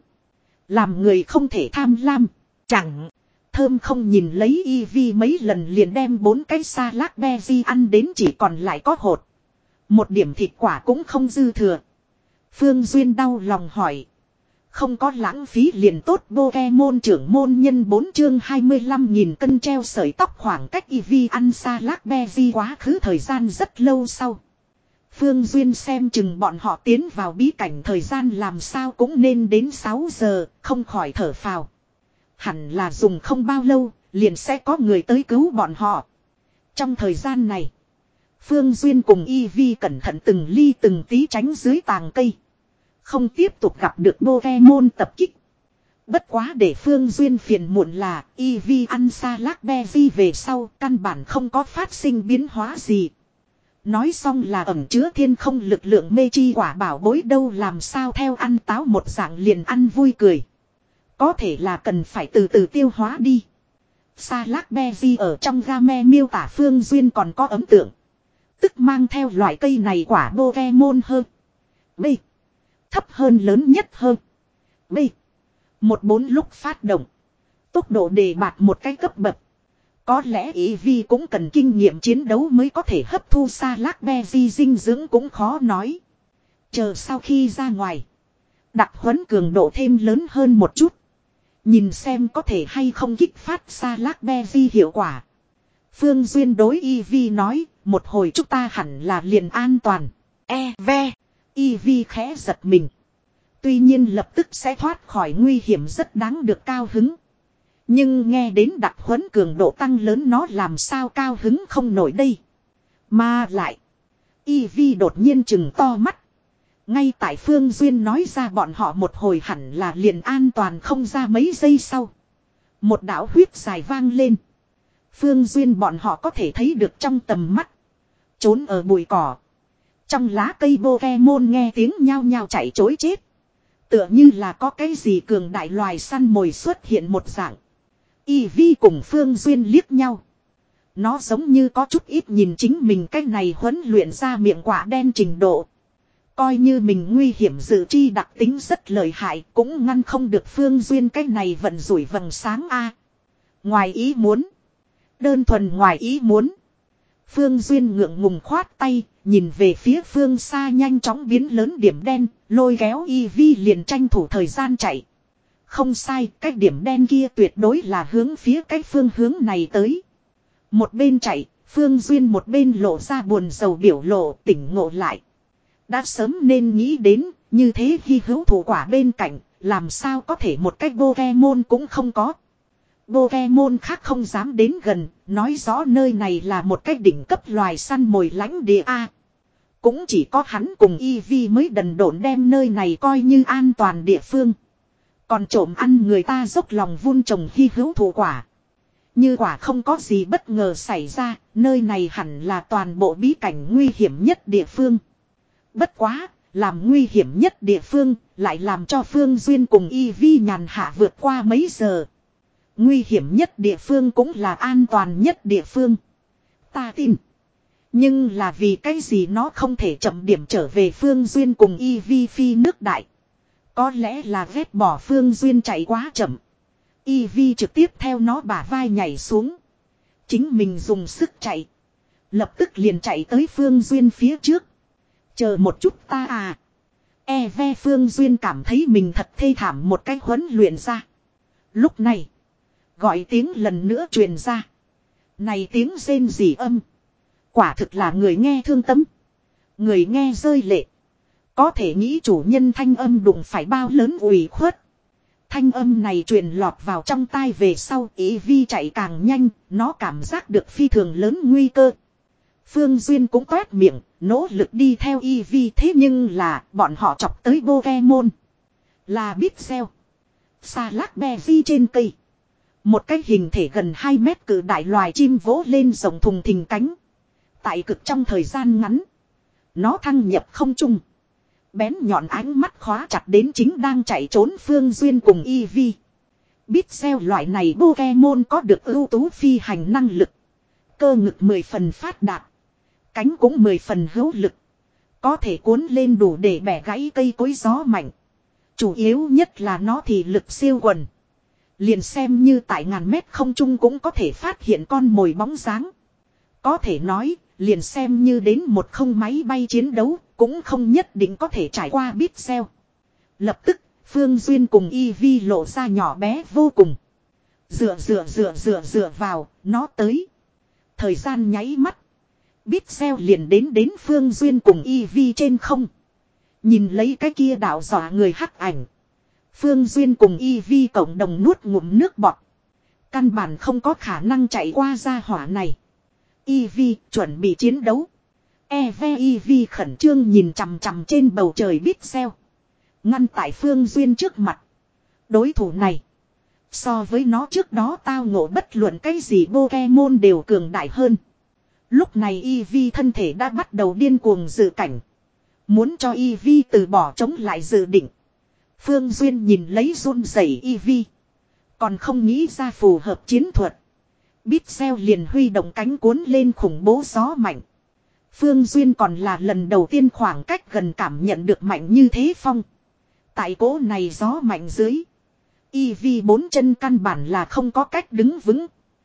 Làm người không thể tham lam. Chẳng. Thơm không nhìn lấy Y Vi mấy lần liền đem bốn cái sa lác be di ăn đến chỉ còn lại có hột. Một điểm thịt quả cũng không dư thừa. Phương Duyên đau lòng hỏi. Không có lãng phí liền tốt. Pokemon trưởng môn nhân bốn chương hai mươi lăm nghìn cân treo sợi tóc. Khoảng cách Y Vi ăn sa lác be di quá khứ thời gian rất lâu sau. Phương Duyên xem chừng bọn họ tiến vào bí cảnh thời gian làm sao cũng nên đến sáu giờ, không khỏi thở phào. Hẳn là dùng không bao lâu, liền sẽ có người tới cứu bọn họ. Trong thời gian này, Phương Duyên cùng Y Vi cẩn thận từng ly từng tí tránh dưới tàng cây. Không tiếp tục gặp được Pokemon tập kích. Bất quá để Phương Duyên phiền muộn là Eevee ăn salad berry về sau căn bản không có phát sinh biến hóa gì. Nói xong là ẩn chứa thiên không lực lượng mê chi quả bảo bối đâu làm sao theo ăn táo một dạng liền ăn vui cười. Có thể là cần phải từ từ tiêu hóa đi. Salad berry ở trong game miêu tả Phương Duyên còn có ấn tượng. Tức mang theo loại cây này quả Pokemon hơn. B. Thấp hơn lớn nhất hơn. B. Một bốn lúc phát động. Tốc độ đề bạt một cái cấp bậc. Có lẽ Eevee cũng cần kinh nghiệm chiến đấu mới có thể hấp thu salad berry dinh dưỡng cũng khó nói. Chờ sau khi ra ngoài. Đặc huấn cường độ thêm lớn hơn một chút. Nhìn xem có thể hay không kích phát salad berry hiệu quả. Phương Duyên đối Eevee nói. Một hồi chúng ta hẳn là liền an toàn. E ve. Eevee khẽ giật mình. Tuy nhiên lập tức sẽ thoát khỏi nguy hiểm rất đáng được cao hứng. Nhưng nghe đến đặc huấn cường độ tăng lớn nó làm sao cao hứng không nổi đây. Mà lại. Eevee đột nhiên chừng to mắt. Ngay tại Phương Duyên nói ra bọn họ một hồi hẳn là liền an toàn không ra mấy giây sau. Một đạo huyết dài vang lên. Phương Duyên bọn họ có thể thấy được trong tầm mắt. Trốn ở bụi cỏ. Trong lá cây Pokemon nghe tiếng nhao nhao chạy trối chết. Tựa như là có cái gì cường đại loài săn mồi xuất hiện một dạng. Eevee cùng Phương Duyên liếc nhau. Nó giống như có chút ít nhìn chính mình cái này huấn luyện ra miệng quả đen trình độ. Coi như mình nguy hiểm dự tri đặc tính rất lợi hại cũng ngăn không được Phương Duyên cái này vận rủi vầng sáng a. Ngoài ý muốn. Đơn thuần ngoài ý muốn. Phương Duyên ngượng ngùng khoát tay, nhìn về phía phương xa nhanh chóng biến lớn điểm đen, lôi kéo Eevee liền tranh thủ thời gian chạy. Không sai, cái điểm đen kia tuyệt đối là hướng phía cái phương hướng này tới. Một bên chạy, Phương Duyên một bên lộ ra buồn rầu biểu lộ tỉnh ngộ lại. Đã sớm nên nghĩ đến, như thế khi hữu thủ quả bên cạnh, làm sao có thể một cái Pokemon cũng không có. Pokemon khác không dám đến gần, nói rõ nơi này là một cái đỉnh cấp loài săn mồi lãnh địa A. Cũng chỉ có hắn cùng Eevee mới đần độn đem nơi này coi như an toàn địa phương. Còn trộm ăn người ta dốc lòng vun trồng hy hữu thủ quả. Như quả không có gì bất ngờ xảy ra, nơi này hẳn là toàn bộ bí cảnh nguy hiểm nhất địa phương. Bất quá, làm nguy hiểm nhất địa phương, lại làm cho Phương Duyên cùng Eevee nhàn hạ vượt qua mấy giờ. Nguy hiểm nhất địa phương cũng là an toàn nhất địa phương. Ta tin. Nhưng là vì cái gì nó không thể chậm điểm trở về Phương Duyên cùng Eevee phi nước đại. Có lẽ là ghét bỏ Phương Duyên chạy quá chậm. Eevee trực tiếp theo nó bả vai nhảy xuống. Chính mình dùng sức chạy. Lập tức liền chạy tới Phương Duyên phía trước. Chờ một chút ta à. E ve Phương Duyên cảm thấy mình thật thê thảm một cách huấn luyện ra. Lúc này. Gọi tiếng lần nữa truyền ra. Này tiếng rên rỉ âm. Quả thực là người nghe thương tâm. Người nghe rơi lệ. Có thể nghĩ chủ nhân thanh âm đụng phải bao lớn ủy khuất. Thanh âm này truyền lọt vào trong tai về sau. Eevee chạy càng nhanh. Nó cảm giác được phi thường lớn nguy cơ. Phương Duyên cũng toét miệng. Nỗ lực đi theo Eevee. Thế nhưng là bọn họ chọc tới Pokemon. Là Bitzel. Salad berry trên cây. Một cái hình thể gần hai mét cự đại loài chim vỗ lên rộng thùng thình cánh. Tại cực trong thời gian ngắn. Nó thăng nhập không trung. Bén nhọn ánh mắt khóa chặt đến chính đang chạy trốn Phương Duyên cùng Eevee. Bitzel loại này Pokemon có được ưu tú phi hành năng lực. Cơ ngực mười phần phát đạt. Cánh cũng mười phần hữu lực. Có thể cuốn lên đủ để bẻ gãy cây cối gió mạnh. Chủ yếu nhất là nó thì lực siêu quần. Liền xem như tại ngàn mét không trung cũng có thể phát hiện con mồi bóng dáng. Có thể nói, liền xem như đến một không máy bay chiến đấu, cũng không nhất định có thể trải qua Bitzel. Lập tức, Phương Duyên cùng Eevee lộ ra nhỏ bé vô cùng. Dựa dựa dựa dựa dựa vào, nó tới. Thời gian nháy mắt. Bitzel liền đến đến Phương Duyên cùng Eevee trên không. Nhìn lấy cái kia đạo dọa người hắc ảnh. Phương Duyên cùng Eevee cộng đồng nuốt ngụm nước bọt. Căn bản không có khả năng chạy qua gia hỏa này. Eevee chuẩn bị chiến đấu. E ve Eevee khẩn trương nhìn chằm chằm trên bầu trời Bitzel. Ngăn tại Phương Duyên trước mặt. Đối thủ này. So với nó trước đó tao ngộ bất luận cái gì Pokemon đều cường đại hơn. Lúc này Eevee thân thể đã bắt đầu điên cuồng dự cảnh. Muốn cho Eevee từ bỏ chống lại dự định. Phương Duyên nhìn lấy run rẩy Eevee. Còn không nghĩ ra phù hợp chiến thuật. Bitzel liền huy động cánh cuốn lên khủng bố gió mạnh. Phương Duyên còn là lần đầu tiên khoảng cách gần cảm nhận được mạnh như thế phong. Tại cỗ này gió mạnh dưới. Eevee bốn chân căn bản là không có cách đứng vững.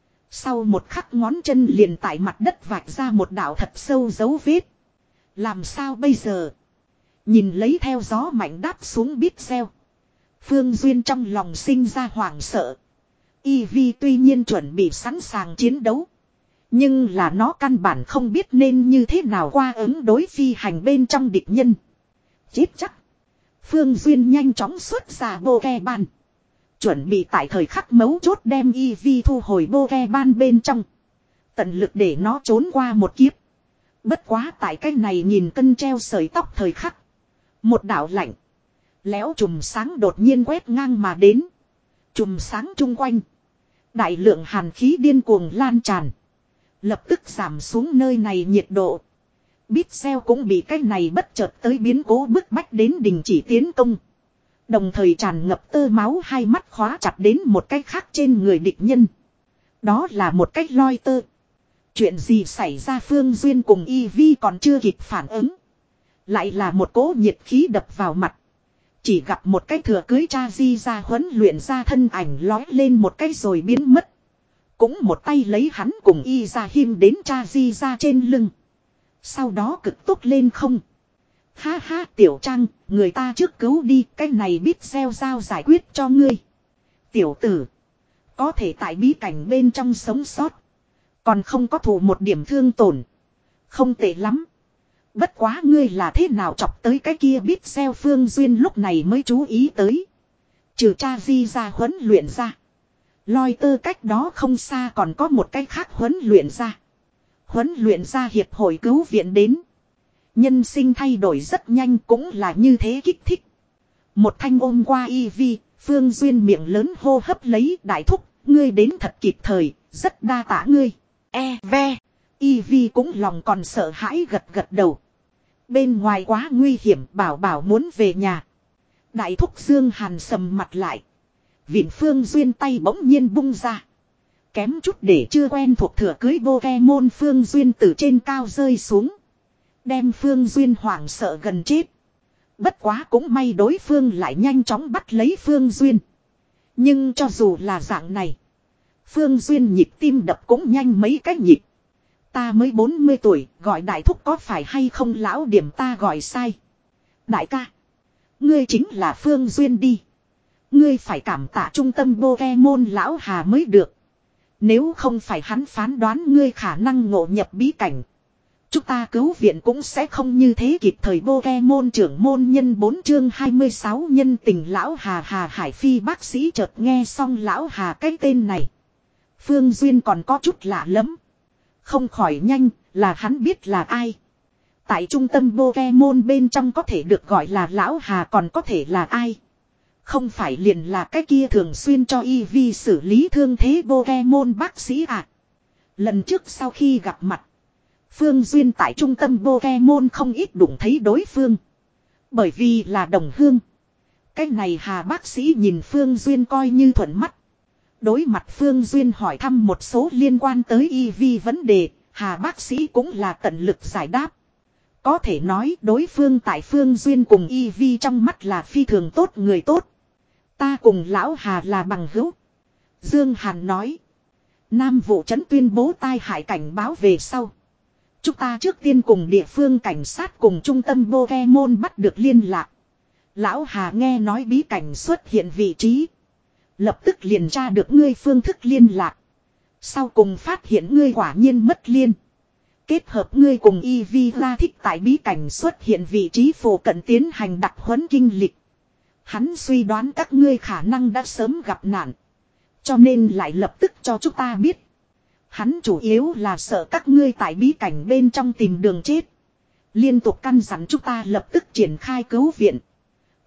Sau một khắc ngón chân liền tại mặt đất vạch ra một đạo thật sâu dấu vết. Làm sao bây giờ? Nhìn lấy theo gió mạnh đáp xuống Bitzel. Phương Duyên trong lòng sinh ra hoảng sợ. Eevee tuy nhiên chuẩn bị sẵn sàng chiến đấu. Nhưng là nó căn bản không biết nên như thế nào qua ứng đối phi hành bên trong địch nhân. Chết chắc. Phương Duyên nhanh chóng xuất ra Pokemon. Chuẩn bị tại thời khắc mấu chốt đem Eevee thu hồi Pokemon bên trong. Tận lực để nó trốn qua một kiếp. Bất quá tại cái này nhìn cân treo sợi tóc thời khắc. Một đạo lạnh. Léo chùm sáng đột nhiên quét ngang mà đến. Chùm sáng chung quanh. Đại lượng hàn khí điên cuồng lan tràn. Lập tức giảm xuống nơi này nhiệt độ. Bitzel cũng bị cái này bất chợt tới biến cố bức bách đến đình chỉ tiến công. Đồng thời tràn ngập tơ máu hai mắt khóa chặt đến một cái khác trên người địch nhân. Đó là một cách loi tơ. Chuyện gì xảy ra Phương Duyên cùng Eevee còn chưa kịp phản ứng. Lại là một cỗ nhiệt khí đập vào mặt. Chỉ gặp một cái thừa cưới cha di ra huấn luyện ra thân ảnh lói lên một cái rồi biến mất. Cũng một tay lấy hắn cùng y ra him đến cha di ra trên lưng. Sau đó cực tốc lên không. Ha ha Tiểu Trang, người ta trước cứu đi, cái này biết gieo giao giải quyết cho ngươi. Tiểu tử, có thể tại bí cảnh bên trong sống sót. Còn không có thụ một điểm thương tổn. Không tệ lắm. Bất quá ngươi là thế nào chọc tới cái kia biết gieo Phương Duyên lúc này mới chú ý tới. Trừ cha di ra huấn luyện ra. Loi tơ cách đó không xa còn có một cái khác huấn luyện ra. Huấn luyện ra hiệp hội cứu viện đến. Nhân sinh thay đổi rất nhanh cũng là như thế kích thích. Một thanh ôm qua Eevee, Phương Duyên miệng lớn hô hấp lấy đại thúc, ngươi đến thật kịp thời, rất đa tạ ngươi. E ve, Eevee cũng lòng còn sợ hãi gật gật đầu. Bên ngoài quá nguy hiểm bảo bảo muốn về nhà. Đại thúc Dương Hàn sầm mặt lại. Vịn Phương Duyên tay bỗng nhiên bung ra. Kém chút để chưa quen thuộc thừa cưới Pokemon Phương Duyên từ trên cao rơi xuống. Đem Phương Duyên hoảng sợ gần chết. Bất quá cũng may đối phương lại nhanh chóng bắt lấy Phương Duyên. Nhưng cho dù là dạng này. Phương Duyên nhịp tim đập cũng nhanh mấy cái nhịp. Ta mới bốn mươi tuổi, gọi đại thúc có phải hay không lão điểm ta gọi sai. Đại ca. Ngươi chính là Phương Duyên đi. Ngươi phải cảm tạ trung tâm Pokemon lão Hà mới được. Nếu không phải hắn phán đoán ngươi khả năng ngộ nhập bí cảnh. Chúng ta cứu viện cũng sẽ không như thế kịp thời Pokemon trưởng môn nhân bốn chương hai mươi sáu nhân tình lão Hà Hà Hải Phi bác sĩ chợt nghe xong lão Hà cái tên này. Phương Duyên còn có chút lạ lắm. Không khỏi nhanh là hắn biết là ai. Tại trung tâm Pokemon bên trong có thể được gọi là lão Hà còn có thể là ai. Không phải liền là cái kia thường xuyên cho Eevee xử lý thương thế Pokemon bác sĩ à. Lần trước sau khi gặp mặt. Phương Duyên tại trung tâm Pokemon không ít đụng thấy đối phương. Bởi vì là đồng hương. Cái này Hà bác sĩ nhìn Phương Duyên coi như thuận mắt. Đối mặt Phương Duyên hỏi thăm một số liên quan tới Eevee vấn đề. Hà bác sĩ cũng là tận lực giải đáp. Có thể nói đối phương tại Phương Duyên cùng Eevee trong mắt là phi thường tốt người tốt. Ta cùng lão Hà là bằng hữu. Dương Hàn nói. Nam vụ trấn tuyên bố tai hại cảnh báo về sau. Chúng ta trước tiên cùng địa phương cảnh sát cùng trung tâm Pokemon bắt được liên lạc. Lão Hà nghe nói bí cảnh xuất hiện vị trí. Lập tức liền tra được ngươi phương thức liên lạc. Sau cùng phát hiện ngươi quả nhiên mất liên. Kết hợp ngươi cùng Eevee la thích tại bí cảnh xuất hiện vị trí phổ cận tiến hành đặc huấn kinh lịch. Hắn suy đoán các ngươi khả năng đã sớm gặp nạn. Cho nên lại lập tức cho chúng ta biết. Hắn chủ yếu là sợ các ngươi tại bí cảnh bên trong tìm đường chết. Liên tục căn dặn chúng ta lập tức triển khai cứu viện.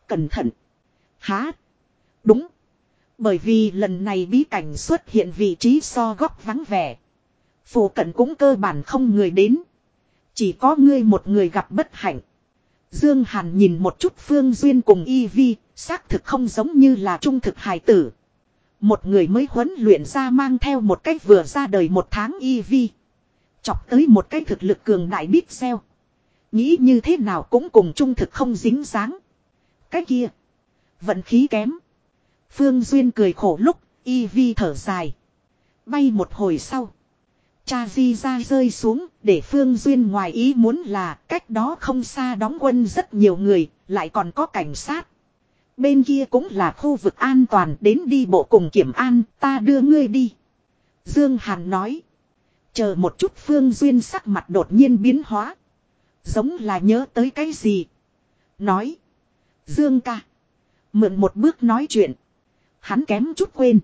Cẩn thận. Há. Đúng. Bởi vì lần này bí cảnh xuất hiện vị trí so góc vắng vẻ. Phủ cận cũng cơ bản không người đến. Chỉ có ngươi một người gặp bất hạnh. Dương Hàn nhìn một chút Phương Duyên cùng Y Vi, xác thực không giống như là trung thực hài tử. Một người mới huấn luyện ra mang theo một cách vừa ra đời một tháng Y Vi. Chọc tới một cái thực lực cường đại biết xeo. Nghĩ như thế nào cũng cùng trung thực không dính dáng. Cái kia. Vận khí kém. Phương Duyên cười khổ lúc, Y Vi thở dài. Bay một hồi sau. Cha Di ra rơi xuống, để Phương Duyên ngoài ý muốn là cách đó không xa đóng quân rất nhiều người, lại còn có cảnh sát. Bên kia cũng là khu vực an toàn, đến đi bộ cùng kiểm an, ta đưa ngươi đi. Dương Hàn nói. Chờ một chút, Phương Duyên sắc mặt đột nhiên biến hóa. Giống là nhớ tới cái gì. Nói. Dương ca. Mượn một bước nói chuyện. Hắn kém chút quên.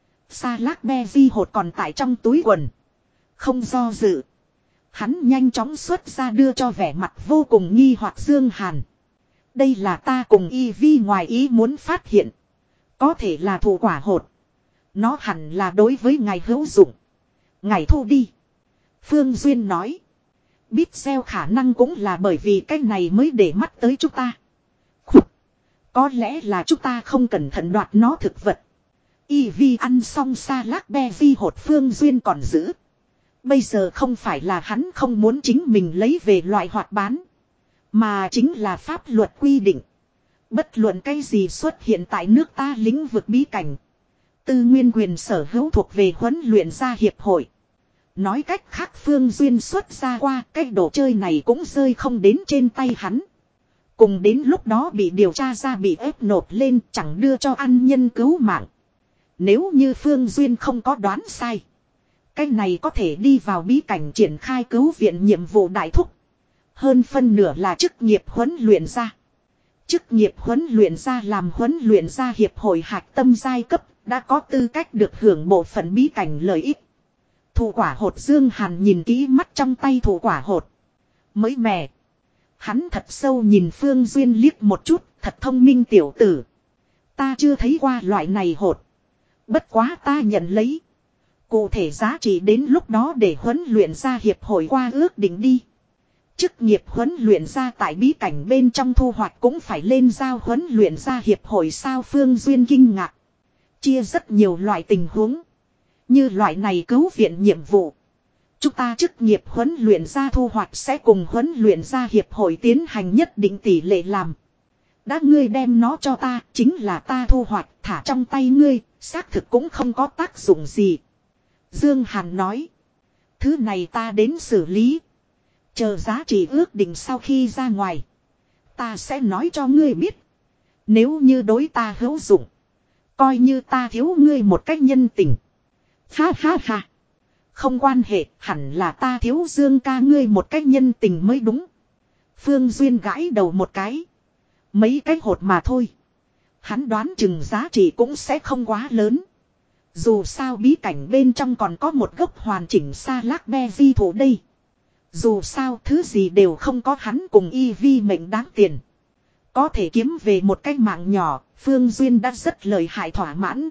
Sa lác be di hột còn tại trong túi quần. Không do dự. Hắn nhanh chóng xuất ra đưa cho vẻ mặt vô cùng nghi hoặc Dương Hàn. Đây là ta cùng Y Vi ngoài ý muốn phát hiện. Có thể là thủ quả hột. Nó hẳn là đối với ngài hữu dụng. Ngài thu đi. Phương Duyên nói. Biết gieo khả năng cũng là bởi vì cái này mới để mắt tới chúng ta. Khục. Có lẽ là chúng ta không cẩn thận đoạt nó thực vật. Y Vi ăn xong sa lác be vi hột Phương Duyên còn giữ. Bây giờ không phải là hắn không muốn chính mình lấy về loại hoạt bán. Mà chính là pháp luật quy định. Bất luận cái gì xuất hiện tại nước ta lĩnh vực bí cảnh. Tư nguyên quyền sở hữu thuộc về huấn luyện gia hiệp hội. Nói cách khác Phương Duyên xuất ra qua cái đồ chơi này cũng rơi không đến trên tay hắn. Cùng đến lúc đó bị điều tra ra bị ép nộp lên chẳng đưa cho ăn nhân cứu mạng. Nếu như Phương Duyên không có đoán sai. Cái này có thể đi vào bí cảnh triển khai cứu viện nhiệm vụ đại thúc. Hơn phân nửa là chức nghiệp huấn luyện gia. Chức nghiệp huấn luyện gia làm huấn luyện gia hiệp hội hạch tâm giai cấp đã có tư cách được hưởng bộ phận bí cảnh lợi ích. Thủ quả hột Dương Hàn nhìn kỹ mắt trong tay thủ quả hột. Mới mẻ. Hắn thật sâu nhìn Phương Duyên liếc một chút, thật thông minh tiểu tử. Ta chưa thấy qua loại này hột. Bất quá ta nhận lấy. Cụ thể giá trị đến lúc đó để huấn luyện gia hiệp hội qua ước định đi. Chức nghiệp huấn luyện gia tại bí cảnh bên trong thu hoạch cũng phải lên giao huấn luyện gia hiệp hội sao Phương Duyên kinh ngạc. Chia rất nhiều loại tình huống. Như loại này cứu viện nhiệm vụ. Chúng ta chức nghiệp huấn luyện gia thu hoạch sẽ cùng huấn luyện gia hiệp hội tiến hành nhất định tỷ lệ làm. Đã ngươi đem nó cho ta, chính là ta thu hoạch, thả trong tay ngươi, xác thực cũng không có tác dụng gì. Dương Hàn nói. Thứ này ta đến xử lý. Chờ giá trị ước định sau khi ra ngoài. Ta sẽ nói cho ngươi biết. Nếu như đối ta hữu dụng. Coi như ta thiếu ngươi một cách nhân tình. Ha ha ha. Không quan hệ, hẳn là ta thiếu Dương ca ngươi một cách nhân tình mới đúng. Phương Duyên gãi đầu một cái. Mấy cái hột mà thôi. Hắn đoán chừng giá trị cũng sẽ không quá lớn. Dù sao bí cảnh bên trong còn có một gốc hoàn chỉnh sa lác be vi thụ đây. Dù sao thứ gì đều không có hắn cùng Y Vi mệnh đáng tiền. Có thể kiếm về một cái mạng nhỏ, Phương Duyên đã rất lợi hại thỏa mãn.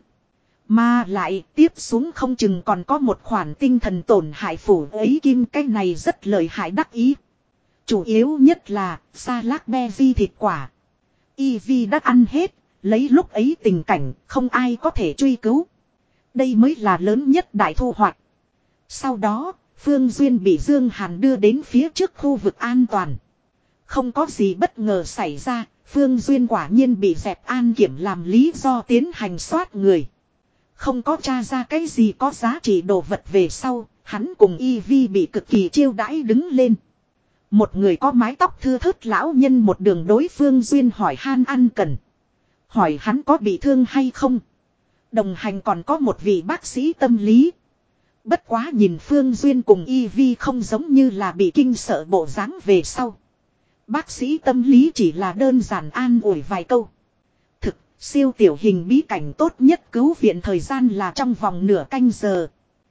Mà lại tiếp xuống không chừng còn có một khoản tinh thần tổn hại phủ ấy kim cái này rất lợi hại đắc ý. Chủ yếu nhất là sa lác be vi thịt quả. Y Vi đã ăn hết, lấy lúc ấy tình cảnh không ai có thể truy cứu. Đây mới là lớn nhất đại thu hoạch. Sau đó, Phương Duyên bị Dương Hàn đưa đến phía trước khu vực an toàn. Không có gì bất ngờ xảy ra, Phương Duyên quả nhiên bị dẹp an kiểm làm lý do tiến hành soát người. Không có tra ra cái gì có giá trị đồ vật về sau, hắn cùng Y Vi bị cực kỳ chiêu đãi đứng lên. Một người có mái tóc thưa thớt lão nhân một đường đối Phương Duyên hỏi han ăn cần. Hỏi hắn có bị thương hay không. Đồng hành còn có một vị bác sĩ tâm lý. Bất quá nhìn Phương Duyên cùng Y Vi không giống như là bị kinh sợ bộ dáng về sau. Bác sĩ tâm lý chỉ là đơn giản an ủi vài câu. Thực, siêu tiểu hình bí cảnh tốt nhất cứu viện thời gian là trong vòng nửa canh giờ.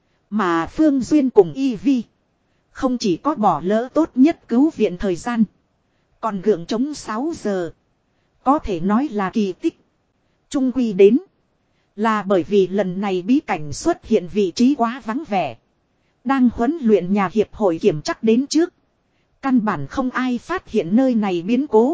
Mà Phương Duyên cùng Y Vi không chỉ có bỏ lỡ tốt nhất cứu viện thời gian. Còn gượng chống sáu giờ. Có thể nói là kỳ tích. Trung quy đến. Là bởi vì lần này bí cảnh xuất hiện vị trí quá vắng vẻ. Đang huấn luyện nhà hiệp hội kiểm chắc đến trước. Căn bản không ai phát hiện nơi này biến cố.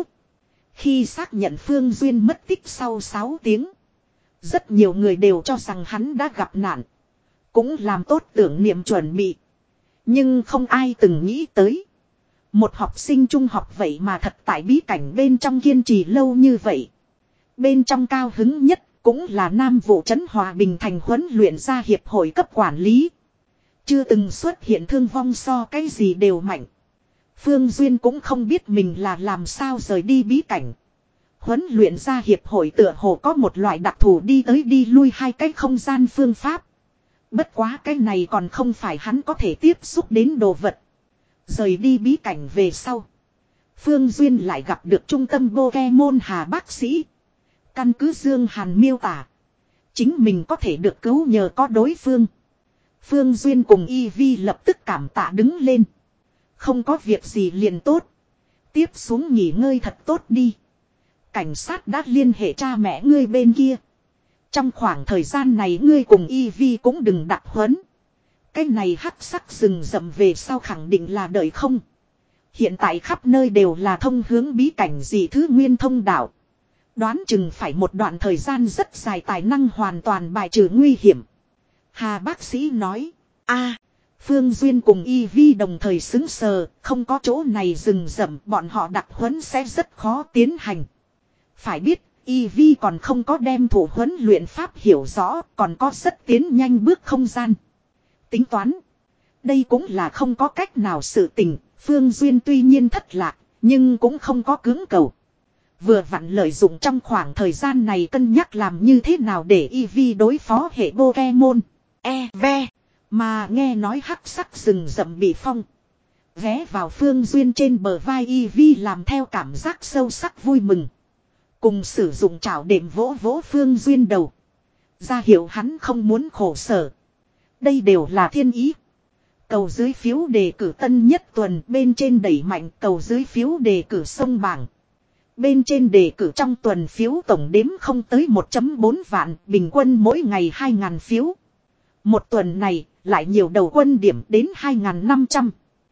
Khi xác nhận Phương Duyên mất tích sau sáu tiếng. Rất nhiều người đều cho rằng hắn đã gặp nạn. Cũng làm tốt tưởng niệm chuẩn bị. Nhưng không ai từng nghĩ tới. Một học sinh trung học vậy mà thật tại bí cảnh bên trong kiên trì lâu như vậy. Bên trong cao hứng nhất cũng là Nam Vụ trấn Hòa Bình thành huấn luyện ra hiệp hội cấp quản lý. Chưa từng xuất hiện thương vong so cái gì đều mạnh. Phương Duyên cũng không biết mình là làm sao rời đi bí cảnh. Huấn luyện ra hiệp hội tựa hồ có một loại đặc thù đi tới đi lui hai cái không gian phương pháp. Bất quá cái này còn không phải hắn có thể tiếp xúc đến đồ vật. Rời đi bí cảnh về sau. Phương Duyên lại gặp được trung tâm Pokemon Hà bác sĩ. Căn cứ Dương Hàn miêu tả. Chính mình có thể được cứu nhờ có đối phương. Phương Duyên cùng Eevee lập tức cảm tạ đứng lên. Không có việc gì liền tốt. Tiếp xuống nghỉ ngơi thật tốt đi. Cảnh sát đã liên hệ cha mẹ ngươi bên kia. Trong khoảng thời gian này ngươi cùng Eevee cũng đừng đặt huấn. Cái này hắc sắc rừng rậm về sau khẳng định là đợi không. Hiện tại khắp nơi đều là thông hướng bí cảnh dị thứ nguyên thông đạo. Đoán chừng phải một đoạn thời gian rất dài tài năng hoàn toàn bài trừ nguy hiểm. Hà bác sĩ nói. A, Phương Duyên cùng Eevee đồng thời xứng sờ. Không có chỗ này rừng rậm bọn họ đặt huấn sẽ rất khó tiến hành. Phải biết Eevee còn không có đem thủ huấn luyện pháp hiểu rõ. Còn có rất tiến nhanh bước không gian. Tính toán. Đây cũng là không có cách nào sự tình. Phương Duyên tuy nhiên thất lạc. Nhưng cũng không có cưỡng cầu. Vừa vặn lợi dụng trong khoảng thời gian này cân nhắc làm như thế nào để Eevee đối phó hệ Pokemon. E, V. Mà nghe nói hắc sắc rừng rậm bị phong. Ghé vào Phương Duyên trên bờ vai Eevee làm theo cảm giác sâu sắc vui mừng. Cùng sử dụng chảo đệm vỗ vỗ Phương Duyên đầu. Ra hiệu hắn không muốn khổ sở. Đây đều là thiên ý. Cầu dưới phiếu đề cử tân nhất tuần bên trên đẩy mạnh cầu dưới phiếu đề cử sông bảng. Bên trên đề cử trong tuần phiếu tổng đếm không tới một phẩy bốn vạn, bình quân mỗi ngày hai nghìn phiếu. Một tuần này, lại nhiều đầu quân điểm đến hai nghìn năm trăm.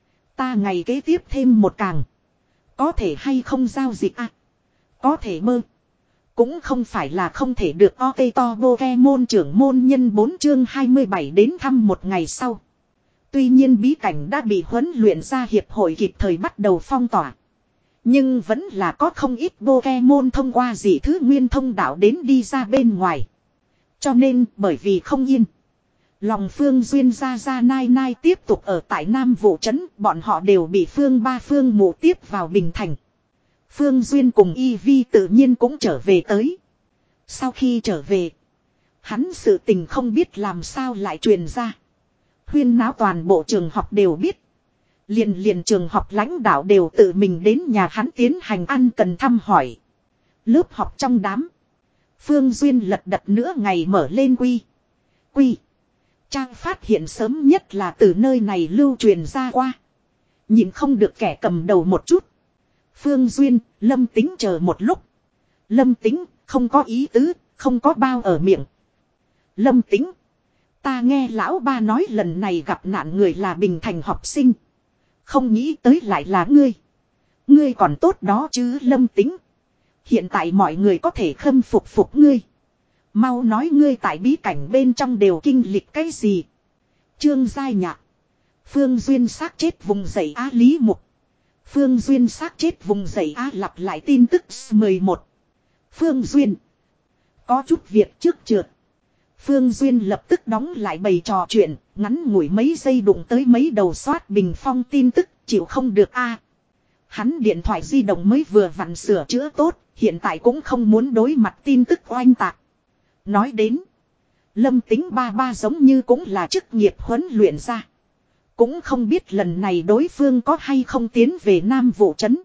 Ta ngày kế tiếp thêm một càng. Có thể hay không giao dịch à? Có thể mơ. Cũng không phải là không thể được o tê to Pokemon trưởng môn nhân bốn chương hai mươi bảy đến thăm một ngày sau. Tuy nhiên bí cảnh đã bị huấn luyện ra hiệp hội kịp thời bắt đầu phong tỏa. Nhưng vẫn là có không ít Pokemon thông qua dị thứ nguyên thông đạo đến đi ra bên ngoài. Cho nên bởi vì không yên. Lòng Phương Duyên ra ra nai nai tiếp tục ở tại Nam Vụ trấn. Bọn họ đều bị Phương ba Phương mụ tiếp vào Bình Thành. Phương Duyên cùng Eevee tự nhiên cũng trở về tới. Sau khi trở về. Hắn sự tình không biết làm sao lại truyền ra. Huyên náo toàn bộ trường học đều biết. Liền liền trường học lãnh đạo đều tự mình đến nhà hắn tiến hành ăn cần thăm hỏi. Lớp học trong đám. Phương Duyên lật đật nữa ngày mở lên quy. Quy. Trang phát hiện sớm nhất là từ nơi này lưu truyền ra qua. Nhìn không được kẻ cầm đầu một chút. Phương Duyên, Lâm Tính chờ một lúc. Lâm Tính, không có ý tứ, không có bao ở miệng. Lâm Tính. Ta nghe lão ba nói lần này gặp nạn người là Bình Thành học sinh. Không nghĩ tới lại là ngươi. Ngươi còn tốt đó chứ Lâm Tính. Hiện tại mọi người có thể khâm phục phục ngươi. Mau nói ngươi tại bí cảnh bên trong đều kinh lịch cái gì. Trương Giai Nhạc. Phương Duyên xác chết vùng dậy Á Lý Mục. Phương Duyên xác chết vùng dậy Á lặp lại tin tức mười một. Phương Duyên. Có chút việc trước trượt. Phương Duyên lập tức đóng lại bày trò chuyện, ngắn ngủi mấy giây đụng tới mấy đầu soát bình phong tin tức, chịu không được a. Hắn điện thoại di động mới vừa vặn sửa chữa tốt, hiện tại cũng không muốn đối mặt tin tức oanh tạc. Nói đến, Lâm Tính ba ba giống như cũng là chức nghiệp huấn luyện ra. Cũng không biết lần này đối phương có hay không tiến về Nam Vụ trấn.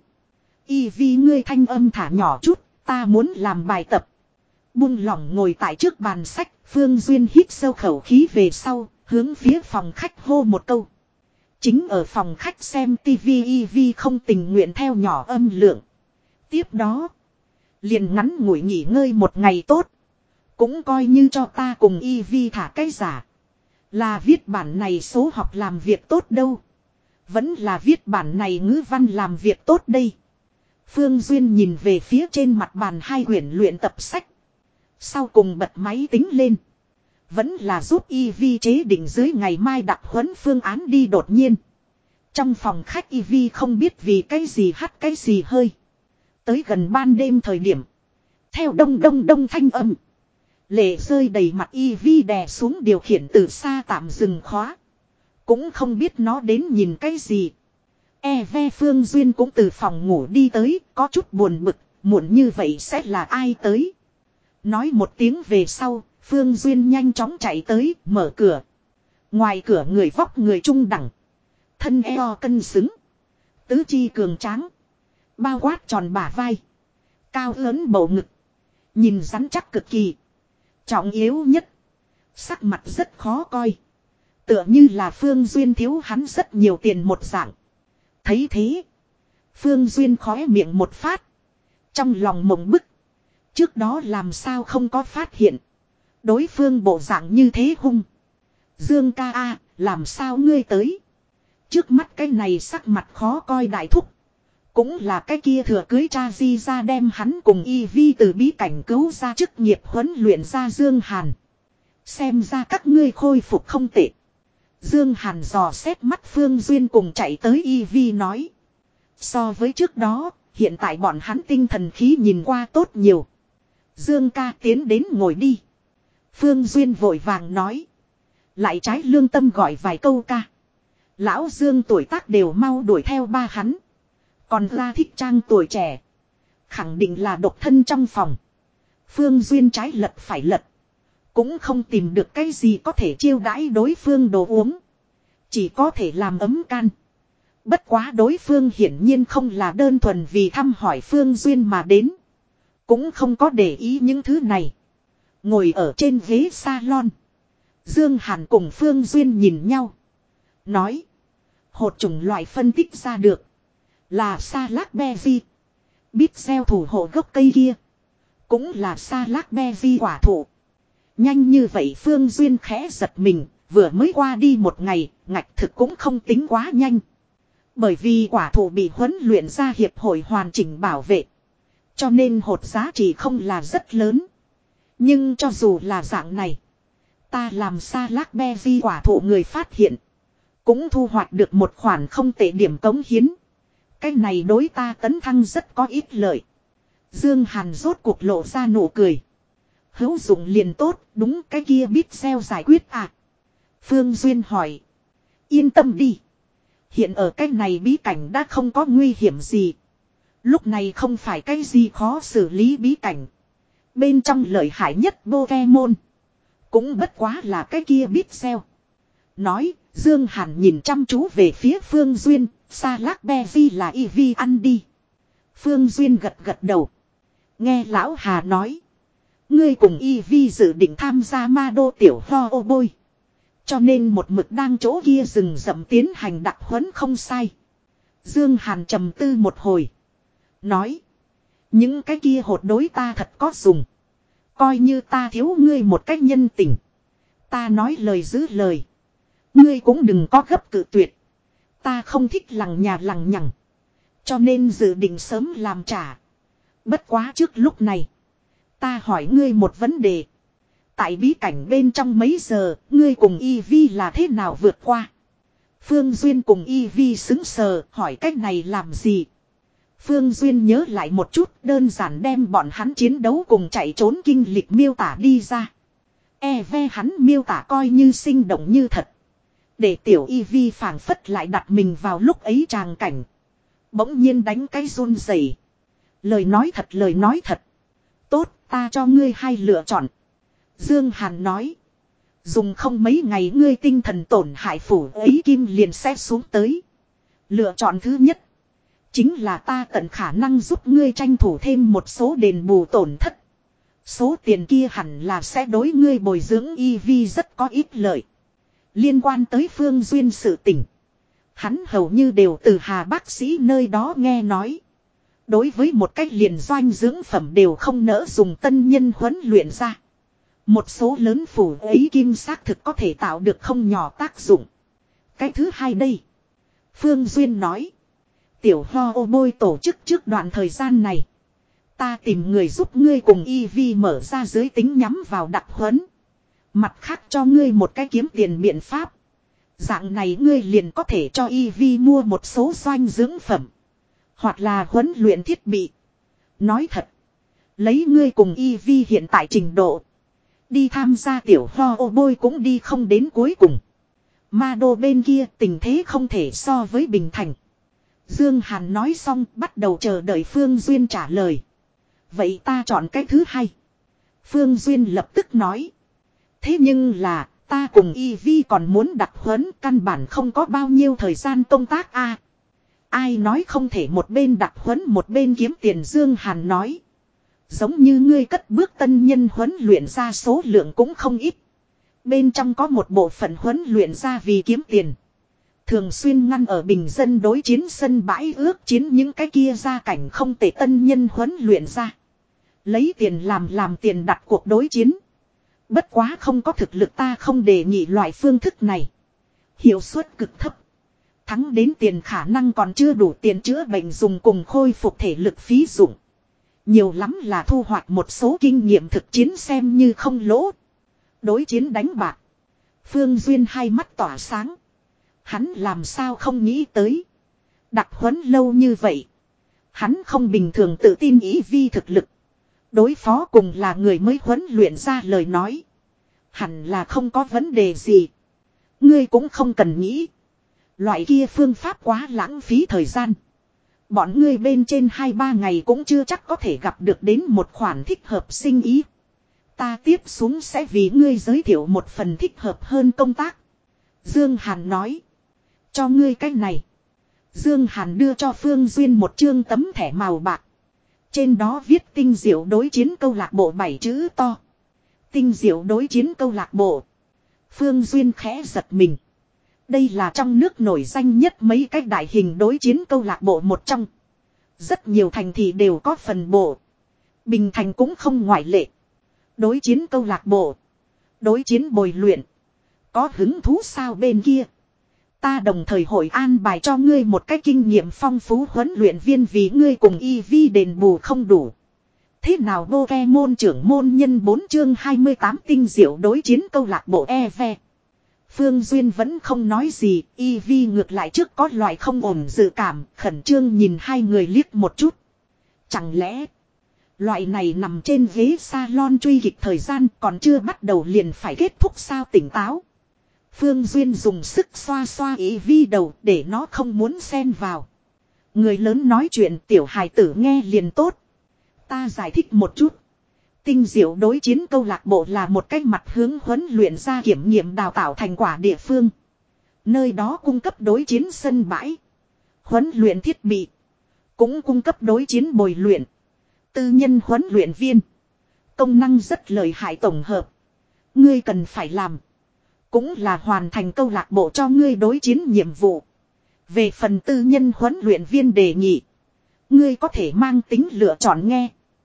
Eevee ngươi thanh âm thả nhỏ chút, ta muốn làm bài tập. Buông lỏng ngồi tại trước bàn sách, Phương Duyên hít sâu khẩu khí về sau, hướng phía phòng khách hô một câu. Chính ở phòng khách xem tivi Eevee không tình nguyện theo nhỏ âm lượng. Tiếp đó, Liền ngắn ngủi nghỉ ngơi một ngày tốt. Cũng coi như cho ta cùng y vi thả cái giả. Là viết bản này số học làm việc tốt đâu. Vẫn là viết bản này ngữ văn làm việc tốt đây. Phương Duyên nhìn về phía trên mặt bàn hai quyển luyện tập sách. Sau cùng bật máy tính lên. Vẫn là giúp y vi chế định dưới ngày mai đặt huấn phương án đi đột nhiên. Trong phòng khách y vi không biết vì cái gì hắt cái gì hơi. Tới gần ban đêm thời điểm. Theo đông đông đông thanh âm. Lệ rơi đầy mặt y vi đè xuống điều khiển từ xa tạm dừng khóa. Cũng không biết nó đến nhìn cái gì. E ve Phương Duyên cũng từ phòng ngủ đi tới, có chút buồn bực, muộn như vậy sẽ là ai tới. Nói một tiếng về sau, Phương Duyên nhanh chóng chạy tới, mở cửa. Ngoài cửa người vóc người trung đẳng. Thân eo cân xứng. Tứ chi cường tráng. Bao quát tròn bả vai. Cao lớn bầu ngực. Nhìn rắn chắc cực kỳ. Trọng yếu nhất. Sắc mặt rất khó coi. Tựa như là Phương Duyên thiếu hắn rất nhiều tiền một dạng. Thấy thế. Phương Duyên khóe miệng một phát. Trong lòng mộng bức. Trước đó làm sao không có phát hiện. Đối phương bộ dạng như thế hung. Dương ca a, làm sao ngươi tới. Trước mắt cái này sắc mặt khó coi đại thúc. Cũng là cái kia thừa cưới cha di ra đem hắn cùng y vi từ bí cảnh cứu ra chức nghiệp huấn luyện ra Dương Hàn. Xem ra các ngươi khôi phục không tệ. Dương Hàn dò xét mắt Phương Duyên cùng chạy tới y vi nói. So với trước đó, hiện tại bọn hắn tinh thần khí nhìn qua tốt nhiều. Dương ca tiến đến ngồi đi. Phương Duyên vội vàng nói. Lại trái lương tâm gọi vài câu ca. Lão Dương tuổi tác đều mau đuổi theo ba hắn. Còn ra thích trang tuổi trẻ. Khẳng định là độc thân trong phòng. Phương Duyên trái lật phải lật. Cũng không tìm được cái gì có thể chiêu đãi đối phương đồ uống. Chỉ có thể làm ấm can. Bất quá đối phương hiển nhiên không là đơn thuần vì thăm hỏi Phương Duyên mà đến. Cũng không có để ý những thứ này. Ngồi ở trên ghế salon. Dương Hàn cùng Phương Duyên nhìn nhau. Nói. Hột chủng loại phân tích ra được. Là Salak Berry. Biết gieo thủ hộ gốc cây kia. Cũng là Salak Berry quả thụ. Nhanh như vậy Phương Duyên khẽ giật mình. Vừa mới qua đi một ngày. Ngạch thực cũng không tính quá nhanh. Bởi vì quả thụ bị huấn luyện ra hiệp hội hoàn chỉnh bảo vệ. Cho nên hột giá trị không là rất lớn. Nhưng cho dù là dạng này. Ta làm Salak Berry quả thụ người phát hiện. Cũng thu hoạch được một khoản không tệ điểm cống hiến. Cái này đối ta tấn thăng rất có ít lợi. Dương Hàn rốt cuộc lộ ra nụ cười. Hữu dụng liền tốt, đúng cái kia biết gieo giải quyết à. Phương Duyên hỏi. Yên tâm đi. Hiện ở cái này bí cảnh đã không có nguy hiểm gì. Lúc này không phải cái gì khó xử lý bí cảnh. Bên trong lợi hại nhất Pokemon. Cũng bất quá là cái kia biết gieo. Nói, Dương Hàn nhìn chăm chú về phía Phương Duyên. Salak Berry là y vi ăn đi. Phương Duyên gật gật đầu. Nghe lão Hà nói. Ngươi cùng y vi dự định tham gia ma đô tiểu ho ô bôi. Cho nên một mực đang chỗ kia rừng rậm tiến hành đặc huấn không sai. Dương Hàn trầm tư một hồi. Nói. Những cái kia hột đối ta thật có dùng. Coi như ta thiếu ngươi một cách nhân tình. Ta nói lời giữ lời. Ngươi cũng đừng có gấp cự tuyệt. Ta không thích lằng nhà lằng nhằng. Cho nên dự định sớm làm trả. Bất quá trước lúc này. Ta hỏi ngươi một vấn đề. Tại bí cảnh bên trong mấy giờ, ngươi cùng Y Vi là thế nào vượt qua? Phương Duyên cùng Y Vi xứng sờ, hỏi cách này làm gì? Phương Duyên nhớ lại một chút, đơn giản đem bọn hắn chiến đấu cùng chạy trốn kinh lịch miêu tả đi ra. E ve hắn miêu tả coi như sinh động như thật. Để tiểu Y Vi phảng phất lại đặt mình vào lúc ấy tràng cảnh. Bỗng nhiên đánh cái run rẩy. Lời nói thật lời nói thật. Tốt, ta cho ngươi hai lựa chọn. Dương Hàn nói. Dùng không mấy ngày ngươi tinh thần tổn hại phủ ấy kim liền sẽ xuống tới. Lựa chọn thứ nhất. Chính là ta tận khả năng giúp ngươi tranh thủ thêm một số đền bù tổn thất. Số tiền kia hẳn là sẽ đối ngươi bồi dưỡng y vi rất có ít lợi. Liên quan tới Phương Duyên sự tình. Hắn hầu như đều từ Hà bác sĩ nơi đó nghe nói. Đối với một cách liền doanh dưỡng phẩm đều không nỡ dùng tân nhân huấn luyện ra. Một số lớn phủ ấy kim xác thực có thể tạo được không nhỏ tác dụng. Cái thứ hai đây. Phương Duyên nói. Tiểu ho ô bôi tổ chức trước đoạn thời gian này. Ta tìm người giúp ngươi cùng y vi mở ra giới tính nhắm vào đặc huấn. Mặt khác cho ngươi một cái kiếm tiền biện pháp. Dạng này ngươi liền có thể cho y vi mua một số doanh dưỡng phẩm. Hoặc là huấn luyện thiết bị. Nói thật. Lấy ngươi cùng y vi hiện tại trình độ. Đi tham gia tiểu ho ô bôi cũng đi không đến cuối cùng. Ma đô bên kia tình thế không thể so với Bình Thành. Dương Hàn nói xong bắt đầu chờ đợi Phương Duyên trả lời. Vậy ta chọn cái thứ hai. Phương Duyên lập tức nói. Thế nhưng là ta cùng y vi còn muốn đặt huấn, căn bản không có bao nhiêu thời gian công tác a. À, ai nói không thể một bên đặt huấn một bên kiếm tiền. Dương Hàn nói. Giống như ngươi cất bước tân nhân huấn luyện ra số lượng cũng không ít. Bên trong có một bộ phận huấn luyện ra vì kiếm tiền. Thường xuyên ngăn ở bình dân đối chiến sân bãi ước chiến những cái kia ra cảnh không tệ tân nhân huấn luyện ra. Lấy tiền làm làm tiền đặt cuộc đối chiến. Bất quá không có thực lực ta không đề nghị loại phương thức này. Hiệu suất cực thấp. Thắng đến tiền khả năng còn chưa đủ tiền chữa bệnh dùng cùng khôi phục thể lực phí dụng. Nhiều lắm là thu hoạch một số kinh nghiệm thực chiến xem như không lỗ. Đối chiến đánh bạc. Phương Duyên hai mắt tỏa sáng. Hắn làm sao không nghĩ tới. Đặc huấn lâu như vậy. Hắn không bình thường tự tin ý vi thực lực. Đối phó cùng là người mới huấn luyện ra lời nói. Hẳn là không có vấn đề gì. Ngươi cũng không cần nghĩ. Loại kia phương pháp quá lãng phí thời gian. Bọn ngươi bên trên hai ba ngày cũng chưa chắc có thể gặp được đến một khoản thích hợp sinh ý. Ta tiếp xuống sẽ vì ngươi giới thiệu một phần thích hợp hơn công tác. Dương Hàn nói. Cho ngươi cái này. Dương Hàn đưa cho Phương Duyên một chương tấm thẻ màu bạc. Trên đó viết tinh diệu đối chiến câu lạc bộ bảy chữ to. Tinh diệu đối chiến câu lạc bộ. Phương Duyên khẽ giật mình. Đây là trong nước nổi danh nhất mấy cái đại hình đối chiến câu lạc bộ một trong. Rất nhiều thành thị đều có phần bộ. Bình Thành cũng không ngoại lệ. Đối chiến câu lạc bộ. Đối chiến bồi luyện. Có hứng thú sao bên kia. Ta đồng thời hội an bài cho ngươi một cái kinh nghiệm phong phú huấn luyện viên vì ngươi cùng y vi đền bù không đủ. Thế nào Pokemon trưởng môn nhân bốn chương hai mươi tám tinh diệu đối chiến câu lạc bộ e vê. Phương Duyên vẫn không nói gì, y vi ngược lại trước có loại không ổn dự cảm, khẩn trương nhìn hai người liếc một chút. Chẳng lẽ, loại này nằm trên ghế salon truy kịch thời gian còn chưa bắt đầu liền phải kết thúc sao tỉnh táo. Phương Duyên dùng sức xoa xoa y vi đầu để nó không muốn xen vào. Người lớn nói chuyện tiểu hài tử nghe liền tốt. Ta giải thích một chút. Tinh diệu đối chiến câu lạc bộ là một cách mặt hướng huấn luyện ra kiểm nghiệm đào tạo thành quả địa phương. Nơi đó cung cấp đối chiến sân bãi. Huấn luyện thiết bị. Cũng cung cấp đối chiến bồi luyện. Tư nhân huấn luyện viên. Công năng rất lợi hại tổng hợp. Ngươi cần phải làm. Cũng là hoàn thành câu lạc bộ cho ngươi đối chiến nhiệm vụ. Về phần tư nhân huấn luyện viên đề nghị. Ngươi có thể mang tính lựa chọn nghe.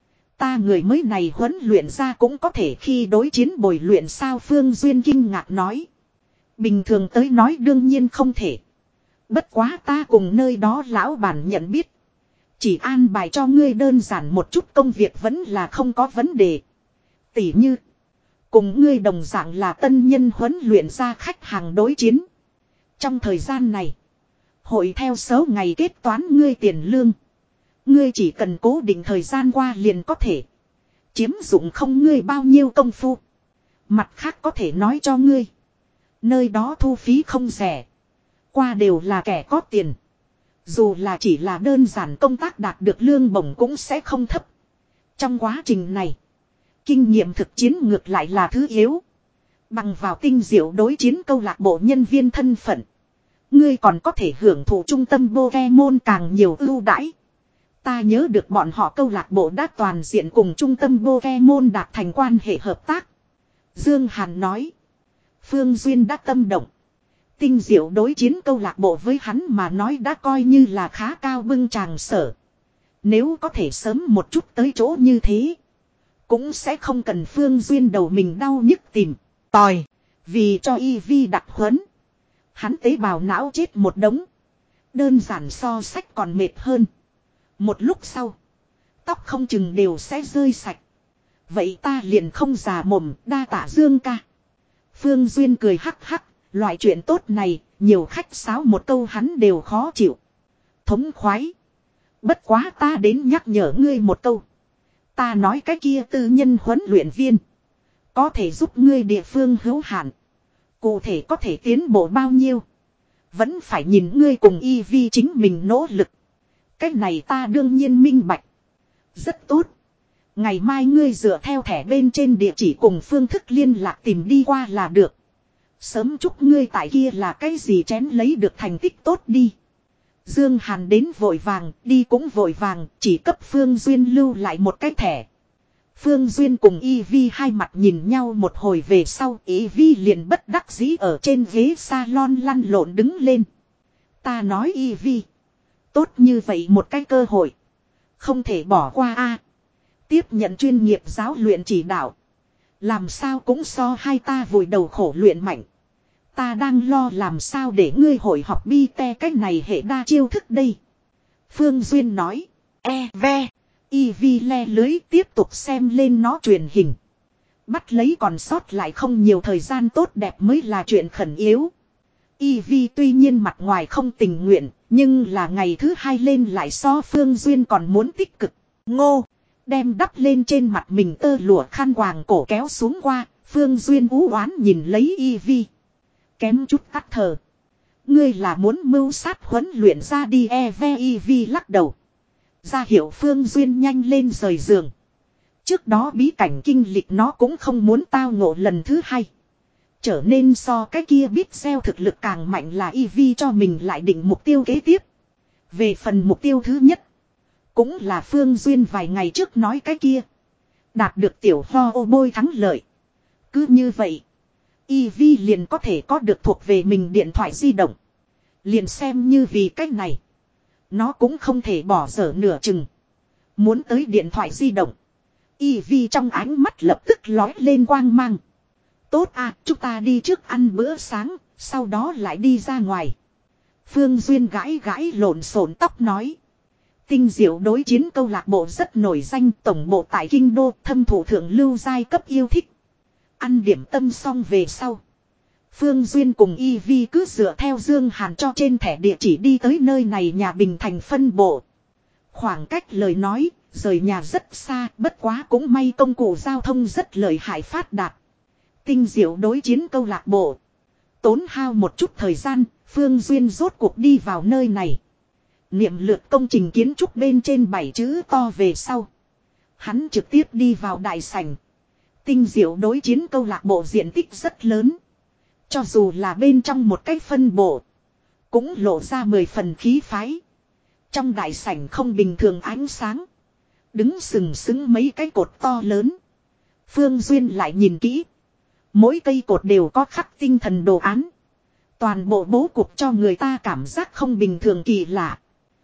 Ta người mới này huấn luyện ra cũng có thể khi đối chiến bồi luyện sao Phương Duyên kinh ngạc nói. Bình thường tới nói đương nhiên không thể. Bất quá ta cùng nơi đó lão bản nhận biết. Chỉ an bài cho ngươi đơn giản một chút công việc vẫn là không có vấn đề. Tỉ như. Cùng ngươi đồng dạng là tân nhân huấn luyện ra khách hàng đối chiến. Trong thời gian này. Hội theo số ngày kết toán ngươi tiền lương. Ngươi chỉ cần cố định thời gian qua liền có thể. Chiếm dụng không ngươi bao nhiêu công phu. Mặt khác có thể nói cho ngươi. Nơi đó thu phí không rẻ. Qua đều là kẻ có tiền. Dù là chỉ là đơn giản công tác đạt được lương bổng cũng sẽ không thấp. Trong quá trình này. Kinh nghiệm thực chiến ngược lại là thứ yếu. Bằng vào tinh diệu đối chiến câu lạc bộ nhân viên thân phận. Ngươi còn có thể hưởng thụ trung tâm Pokemon càng nhiều ưu đãi. Ta nhớ được bọn họ câu lạc bộ đã toàn diện cùng trung tâm Pokemon đạt thành quan hệ hợp tác. Dương Hàn nói. Phương Duyên đã tâm động. Tinh diệu đối chiến câu lạc bộ với hắn mà nói đã coi như là khá cao bưng tràng sở. Nếu có thể sớm một chút tới chỗ như thế. Cũng sẽ không cần Phương Duyên đầu mình đau nhức tìm. Tòi. Vì cho y vi đặc huấn. Hắn tế bào não chết một đống. Đơn giản so sách còn mệt hơn. Một lúc sau. Tóc không chừng đều sẽ rơi sạch. Vậy ta liền không già mồm đa tạ Dương ca. Phương Duyên cười hắc hắc. Loại chuyện tốt này. Nhiều khách sáo một câu hắn đều khó chịu. Thống khoái. Bất quá ta đến nhắc nhở ngươi một câu. Ta nói cái kia tư nhân huấn luyện viên. Có thể giúp ngươi địa phương hữu hạn. Cụ thể có thể tiến bộ bao nhiêu. Vẫn phải nhìn ngươi cùng y vi chính mình nỗ lực. Cái này ta đương nhiên minh bạch. Rất tốt. Ngày mai ngươi dựa theo thẻ bên trên địa chỉ cùng phương thức liên lạc tìm đi qua là được. Sớm chúc ngươi tại kia là cái gì chén lấy được thành tích tốt đi. Dương Hàn đến vội vàng, đi cũng vội vàng, chỉ cấp Phương Duyên lưu lại một cái thẻ. Phương Duyên cùng Y Vi hai mặt nhìn nhau một hồi về sau, Y Vi liền bất đắc dĩ ở trên ghế salon lăn lộn đứng lên. Ta nói Y Vi, tốt như vậy một cái cơ hội, không thể bỏ qua a. Tiếp nhận chuyên nghiệp giáo luyện chỉ đạo, làm sao cũng so hai ta vùi đầu khổ luyện mạnh. Ta đang lo làm sao để ngươi hội học bi te cách này hệ đa chiêu thức đây. Phương Duyên nói. E ve. Y vi le lưới tiếp tục xem lên nó truyền hình. Bắt lấy còn sót lại không nhiều thời gian tốt đẹp mới là chuyện khẩn yếu. Y vi tuy nhiên mặt ngoài không tình nguyện. Nhưng là ngày thứ hai lên lại so Phương Duyên còn muốn tích cực. Ngô. Đem đắp lên trên mặt mình tơ lụa khăn quàng cổ kéo xuống qua. Phương Duyên ú oán nhìn lấy Y vi. Kém chút tắt thở. Ngươi là muốn mưu sát huấn luyện ra đi e ve y vi lắc đầu. Ra hiệu Phương Duyên nhanh lên rời giường. Trước đó bí cảnh kinh lịch nó cũng không muốn tao ngộ lần thứ hai. Trở nên so cái kia biết gieo thực lực càng mạnh là y vi cho mình lại định mục tiêu kế tiếp. Về phần mục tiêu thứ nhất. Cũng là Phương Duyên vài ngày trước nói cái kia. Đạt được tiểu ho ô bôi thắng lợi. Cứ như vậy. Y Vi liền có thể có được thuộc về mình điện thoại di động. Liền xem như vì cách này. Nó cũng không thể bỏ dở nửa chừng. Muốn tới điện thoại di động. Y Vi trong ánh mắt lập tức lói lên quang mang. Tốt à, chúng ta đi trước ăn bữa sáng, sau đó lại đi ra ngoài. Phương Duyên gãi gãi lộn xộn tóc nói. Tinh diệu đối chiến câu lạc bộ rất nổi danh, tổng bộ tại Kinh Đô, thâm thụ thượng lưu giai cấp yêu thích. Ăn điểm tâm xong về sau. Phương Duyên cùng Y Vi cứ dựa theo Dương Hàn cho trên thẻ địa chỉ đi tới nơi này nhà Bình Thành phân bộ. Khoảng cách lời nói, rời nhà rất xa, bất quá cũng may công cụ giao thông rất lợi hại phát đạt. Tinh diệu đối chiến câu lạc bộ. Tốn hao một chút thời gian, Phương Duyên rốt cuộc đi vào nơi này. Niệm lượt công trình kiến trúc bên trên bảy chữ to về sau. Hắn trực tiếp đi vào đại sảnh. Tinh diệu đối chiến câu lạc bộ diện tích rất lớn. Cho dù là bên trong một cái phân bộ. Cũng lộ ra mười phần khí phái. Trong đại sảnh không bình thường ánh sáng. Đứng sừng sững mấy cái cột to lớn. Phương Duyên lại nhìn kỹ. Mỗi cây cột đều có khắc tinh thần đồ án. Toàn bộ bố cục cho người ta cảm giác không bình thường kỳ lạ.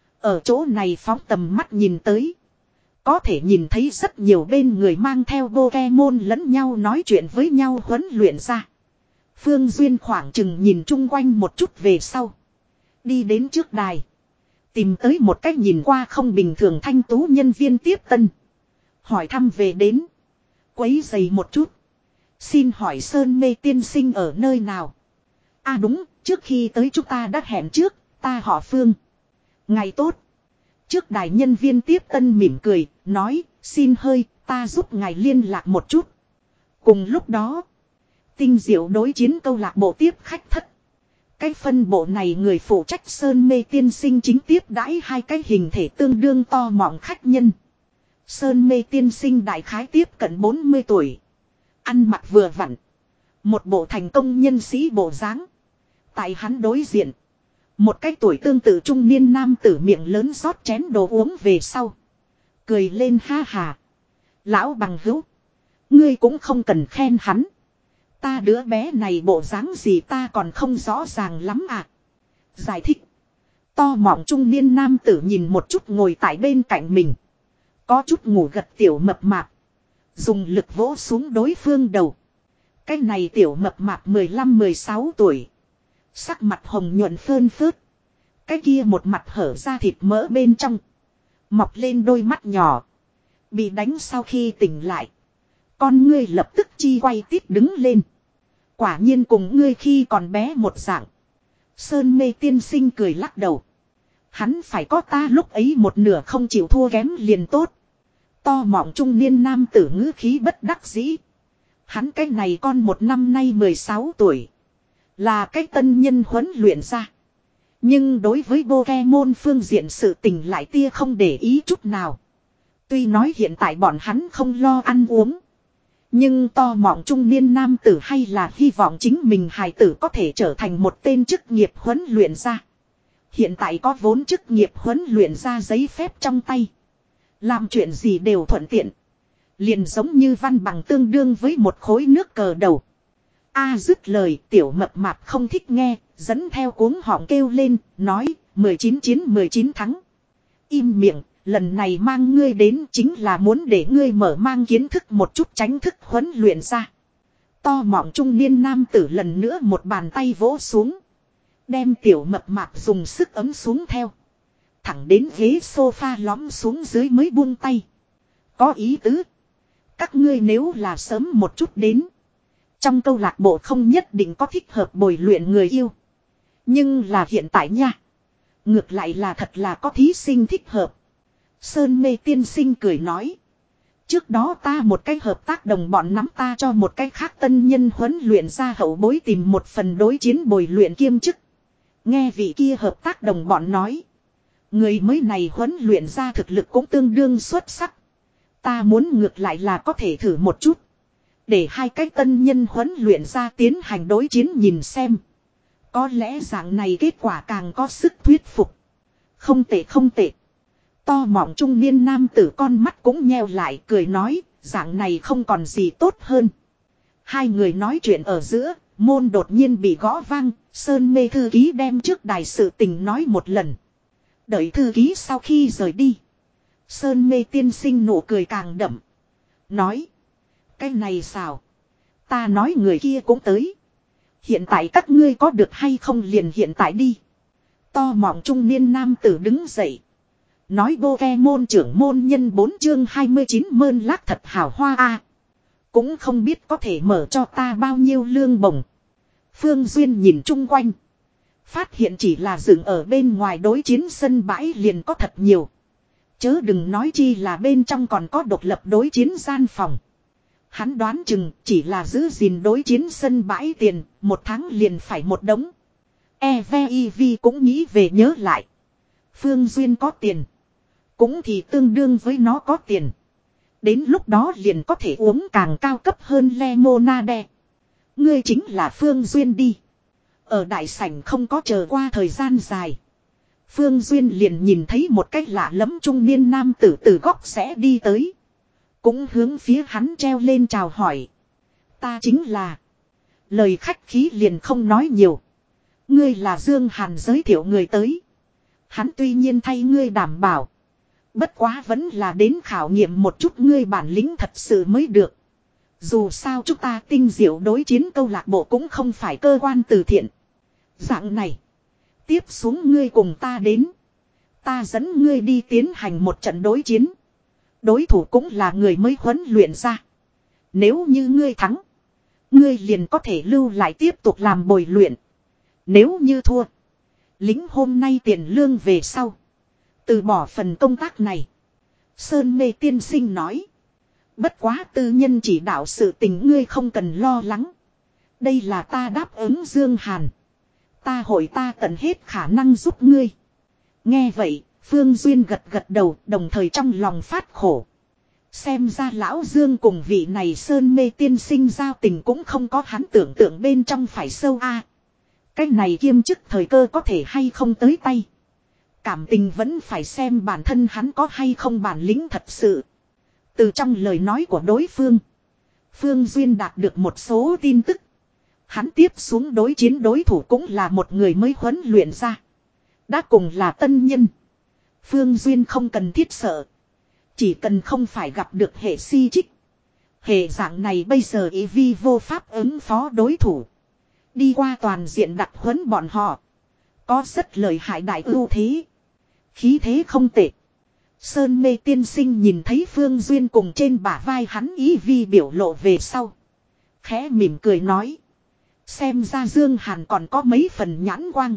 Ở chỗ này phóng tầm mắt nhìn tới. Có thể nhìn thấy rất nhiều bên người mang theo Pokemon lẫn nhau nói chuyện với nhau huấn luyện ra. Phương Duyên khoảng chừng nhìn chung quanh một chút về sau. Đi đến trước đài. Tìm tới một cách nhìn qua không bình thường thanh tú nhân viên tiếp tân. Hỏi thăm về đến. Quấy giày một chút. Xin hỏi Sơn Mê tiên sinh ở nơi nào? À đúng, trước khi tới chúng ta đã hẹn trước, ta họ Phương. Ngày tốt. Trước đài nhân viên tiếp tân mỉm cười, nói, xin hơi, ta giúp ngài liên lạc một chút. Cùng lúc đó, tinh diệu đối chiến câu lạc bộ tiếp khách thất. Cái phân bộ này người phụ trách Sơn Mê tiên sinh chính tiếp đãi hai cái hình thể tương đương to mọng khách nhân. Sơn Mê tiên sinh đại khái tiếp cận bốn mươi tuổi. Ăn mặc vừa vặn. Một bộ thành công nhân sĩ bộ dáng. Tại hắn đối diện. Một cái tuổi tương tự trung niên nam tử miệng lớn rót chén đồ uống về sau. Cười lên ha hà. Lão bằng hữu. Ngươi cũng không cần khen hắn. Ta đứa bé này bộ dáng gì ta còn không rõ ràng lắm à. Giải thích. To mọng trung niên nam tử nhìn một chút ngồi tại bên cạnh mình. Có chút ngủ gật tiểu mập mạp. Dùng lực vỗ xuống đối phương đầu. Cái này tiểu mập mạp mười lăm mười sáu tuổi. Sắc mặt hồng nhuận phơn phớt. Cái kia một mặt hở ra thịt mỡ bên trong. Mọc lên đôi mắt nhỏ. Bị đánh sau khi tỉnh lại. Con ngươi lập tức chi quay tít đứng lên. Quả nhiên cùng ngươi khi còn bé một dạng. Sơn mê tiên sinh cười lắc đầu. Hắn phải có ta lúc ấy một nửa không chịu thua kém liền tốt. To mọng trung niên nam tử ngữ khí bất đắc dĩ. Hắn cái này con một năm nay mười sáu tuổi. Là cái tân nhân huấn luyện ra. Nhưng đối với Pokemon phương diện sự tình lại tia không để ý chút nào. Tuy nói hiện tại bọn hắn không lo ăn uống. Nhưng to mọng trung niên nam tử hay là hy vọng chính mình hài tử có thể trở thành một tên chức nghiệp huấn luyện ra. Hiện tại có vốn chức nghiệp huấn luyện ra giấy phép trong tay. Làm chuyện gì đều thuận tiện. Liền giống như văn bằng tương đương với một khối nước cờ đầu. A dứt lời tiểu mập mạp không thích nghe, dẫn theo cuống họng kêu lên, nói, mười chín chiến mười chín thắng. Im miệng, lần này mang ngươi đến chính là muốn để ngươi mở mang kiến thức một chút tránh thức huấn luyện ra. To mọng trung niên nam tử lần nữa một bàn tay vỗ xuống. Đem tiểu mập mạp dùng sức ấm xuống theo. Thẳng đến ghế sofa lõm xuống dưới mới buông tay. Có ý tứ. Các ngươi nếu là sớm một chút đến. Trong câu lạc bộ không nhất định có thích hợp bồi luyện người yêu. Nhưng là hiện tại nha. Ngược lại là thật là có thí sinh thích hợp. Sơn mê tiên sinh cười nói. Trước đó ta một cái hợp tác đồng bọn nắm ta cho một cái khác tân nhân huấn luyện ra hậu bối tìm một phần đối chiến bồi luyện kiêm chức. Nghe vị kia hợp tác đồng bọn nói. Người mới này huấn luyện ra thực lực cũng tương đương xuất sắc. Ta muốn ngược lại là có thể thử một chút. Để hai cái tân nhân huấn luyện ra tiến hành đối chiến nhìn xem. Có lẽ dạng này kết quả càng có sức thuyết phục. Không tệ không tệ. To mọng trung niên nam tử con mắt cũng nheo lại cười nói. Dạng này không còn gì tốt hơn. Hai người nói chuyện ở giữa. Môn đột nhiên bị gõ vang. Sơn mê thư ký đem trước đài sự tình nói một lần. Đợi thư ký sau khi rời đi. Sơn mê tiên sinh nụ cười càng đậm. Nói. Cái này sao? Ta nói người kia cũng tới. Hiện tại các ngươi có được hay không liền hiện tại đi. To mọng trung niên nam tử đứng dậy. Nói Pokemon trưởng môn nhân bốn chương hai mươi chín mơn lác thật hào hoa a. Cũng không biết có thể mở cho ta bao nhiêu lương bổng. Phương Duyên nhìn chung quanh. Phát hiện chỉ là dựng ở bên ngoài đối chiến sân bãi liền có thật nhiều. Chớ đừng nói chi là bên trong còn có độc lập đối chiến gian phòng. Hắn đoán chừng chỉ là giữ gìn đối chiến sân bãi tiền, một tháng liền phải một đống. e vê i vê cũng nghĩ về nhớ lại. Phương Duyên có tiền. Cũng thì tương đương với nó có tiền. Đến lúc đó liền có thể uống càng cao cấp hơn lemonade. Ngươi chính là Phương Duyên đi. Ở đại sảnh không có chờ qua thời gian dài. Phương Duyên liền nhìn thấy một cách lạ lẫm trung niên nam tử từ góc sẽ đi tới. Cũng hướng phía hắn treo lên chào hỏi. Ta chính là. Lời khách khí liền không nói nhiều. Ngươi là Dương Hàn giới thiệu người tới. Hắn tuy nhiên thay ngươi đảm bảo. Bất quá vẫn là đến khảo nghiệm một chút ngươi bản lĩnh thật sự mới được. Dù sao chúng ta tinh diệu đối chiến câu lạc bộ cũng không phải cơ quan từ thiện. Dạng này. Tiếp xuống ngươi cùng ta đến. Ta dẫn ngươi đi tiến hành một trận đối chiến. Đối thủ cũng là người mới huấn luyện ra. Nếu như ngươi thắng. Ngươi liền có thể lưu lại tiếp tục làm bồi luyện. Nếu như thua. Lính hôm nay tiền lương về sau. Từ bỏ phần công tác này. Sơn mê tiên sinh nói. Bất quá tư nhân chỉ đạo sự tình ngươi không cần lo lắng. Đây là ta đáp ứng Dương Hàn. Ta hội ta tận hết khả năng giúp ngươi. Nghe vậy, Phương Duyên gật gật đầu, đồng thời trong lòng phát khổ. Xem ra lão Dương cùng vị này Sơn mê tiên sinh giao tình cũng không có hắn tưởng tượng bên trong phải sâu a. À, cái này kiêm chức thời cơ có thể hay không tới tay. Cảm tình vẫn phải xem bản thân hắn có hay không bản lĩnh thật sự. Từ trong lời nói của đối phương, Phương Duyên đạt được một số tin tức. Hắn tiếp xuống đối chiến đối thủ cũng là một người mới huấn luyện ra. Đã cùng là tân nhân. Phương Duyên không cần thiết sợ. Chỉ cần không phải gặp được hệ si trích. Hệ dạng này bây giờ ý vi vô pháp ứng phó đối thủ. Đi qua toàn diện đặc huấn bọn họ. Có rất lợi hại đại ưu thế. Khí thế không tệ. Sơn mê tiên sinh nhìn thấy Phương Duyên cùng trên bả vai hắn ý vi biểu lộ về sau. Khẽ mỉm cười nói. Xem ra Dương Hàn còn có mấy phần nhãn quang.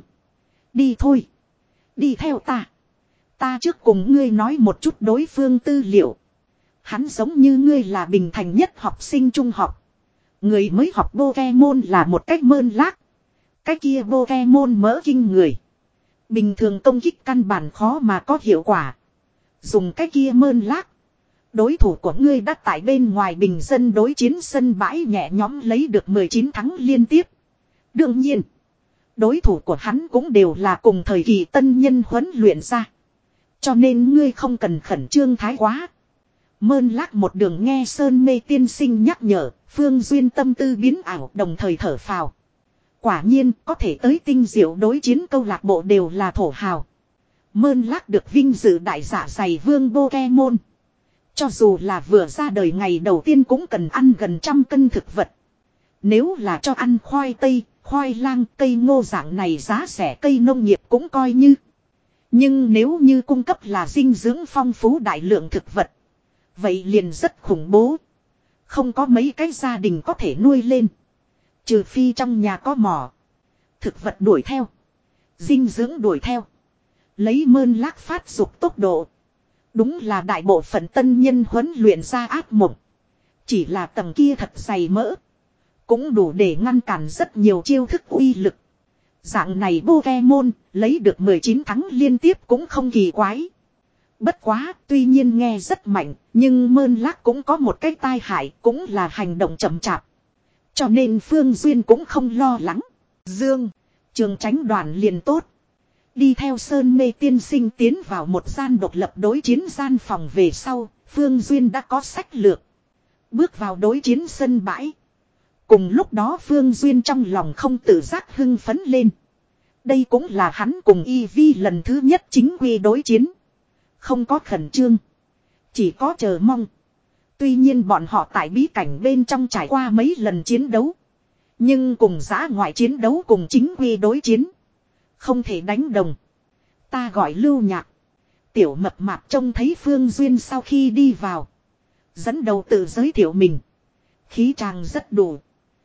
Đi thôi. Đi theo ta. Ta trước cùng ngươi nói một chút đối phương tư liệu. Hắn giống như ngươi là bình thành nhất học sinh trung học. Người mới học Pokemon là một cách mơn lác. Cái kia Pokemon mỡ kinh người. Bình thường công kích căn bản khó mà có hiệu quả. Dùng cái kia mơn lác. Đối thủ của ngươi đã tại bên ngoài bình dân đối chiến sân bãi nhẹ nhõm lấy được mười chín thắng liên tiếp. Đương nhiên. Đối thủ của hắn cũng đều là cùng thời kỳ tân nhân huấn luyện ra. Cho nên ngươi không cần khẩn trương thái quá. Mơn lác một đường nghe Sơn mê tiên sinh nhắc nhở. Phương Duyên tâm tư biến ảo đồng thời thở phào. Quả nhiên có thể tới tinh diệu đối chiến câu lạc bộ đều là thổ hào. Mơn lác được vinh dự đại giả dày vương Pokemon. Cho dù là vừa ra đời ngày đầu tiên cũng cần ăn gần trăm cân thực vật. Nếu là cho ăn khoai tây, khoai lang, cây ngô dạng này giá rẻ cây nông nghiệp cũng coi như. Nhưng nếu như cung cấp là dinh dưỡng phong phú đại lượng thực vật. Vậy liền rất khủng bố. Không có mấy cái gia đình có thể nuôi lên. Trừ phi trong nhà có mỏ. Thực vật đuổi theo. Dinh dưỡng đuổi theo. Lấy mơn lác phát dục tốc độ. Đúng là đại bộ phận tân nhân huấn luyện ra ác mộng. Chỉ là tầng kia thật dày mỡ. Cũng đủ để ngăn cản rất nhiều chiêu thức uy lực. Dạng này Pokemon lấy được mười chín thắng liên tiếp cũng không kỳ quái. Bất quá tuy nhiên nghe rất mạnh. Nhưng mơn lác cũng có một cái tai hại cũng là hành động chậm chạp. Cho nên Phương Duyên cũng không lo lắng. Dương, trường tránh đoàn liền tốt. Đi theo Sơn mê tiên sinh tiến vào một gian độc lập đối chiến gian phòng về sau, Phương Duyên đã có sách lược. Bước vào đối chiến sân bãi. Cùng lúc đó Phương Duyên trong lòng không tự giác hưng phấn lên. Đây cũng là hắn cùng Y Vi lần thứ nhất chính quy đối chiến. Không có khẩn trương. Chỉ có chờ mong. Tuy nhiên bọn họ tại bí cảnh bên trong trải qua mấy lần chiến đấu. Nhưng cùng giã ngoại chiến đấu cùng chính quy đối chiến. Không thể đánh đồng. Ta gọi Lưu Nhạc. Tiểu mập mạp trông thấy Phương Duyên sau khi đi vào. Dẫn đầu tự giới thiệu mình. Khí chàng rất đủ.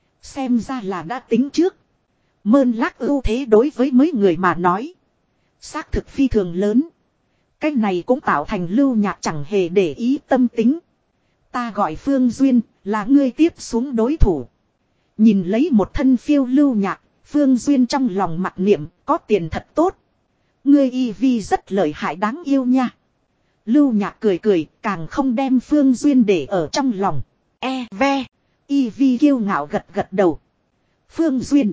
Xem ra là đã tính trước. Mơn lác ưu thế đối với mấy người mà nói. Xác thực phi thường lớn. Cái này cũng tạo thành Lưu Nhạc chẳng hề để ý tâm tính. Ta gọi Phương Duyên là ngươi tiếp xuống đối thủ. Nhìn lấy một thân phiêu Lưu Nhạc. Phương Duyên trong lòng mặc niệm có tiền thật tốt. Ngươi Y Vi rất lợi hại đáng yêu nha. Lưu Nhạc cười cười càng không đem Phương Duyên để ở trong lòng. E ve. Y Vi kiêu ngạo gật gật đầu. Phương Duyên.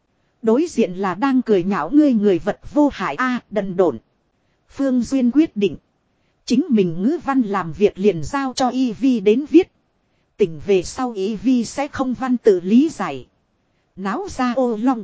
Đối diện là đang cười nhạo ngươi người vật vô hại a à, đần độn. Phương Duyên quyết định. Chính mình ngữ văn làm việc liền giao cho Y Vi đến viết. Tỉnh về sau Y Vi sẽ không văn tự lý giải. Náo ra ô long.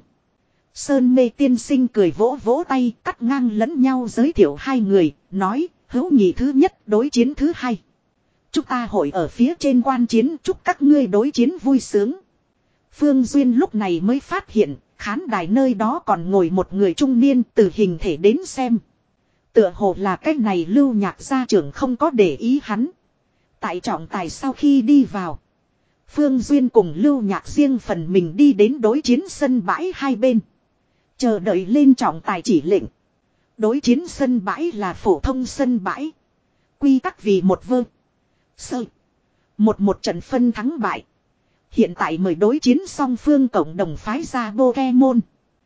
Sơn mê tiên sinh cười vỗ vỗ tay cắt ngang lẫn nhau giới thiệu hai người. Nói hữu nghị thứ nhất đối chiến thứ hai. Chúng ta hội ở phía trên quan chiến chúc các ngươi đối chiến vui sướng. Phương Duyên lúc này mới phát hiện khán đài nơi đó còn ngồi một người trung niên từ hình thể đến xem. Tựa hồ là cái này Lưu Nhạc gia trưởng không có để ý hắn. Tại trọng tài sau khi đi vào. Phương Duyên cùng Lưu Nhạc riêng phần mình đi đến đối chiến sân bãi hai bên. Chờ đợi lên trọng tài chỉ lệnh. Đối chiến sân bãi là phổ thông sân bãi. Quy tắc vì một vơ. Sơ. Một một trận phân thắng bại. Hiện tại mời đối chiến song phương cộng đồng phái ra Pokemon.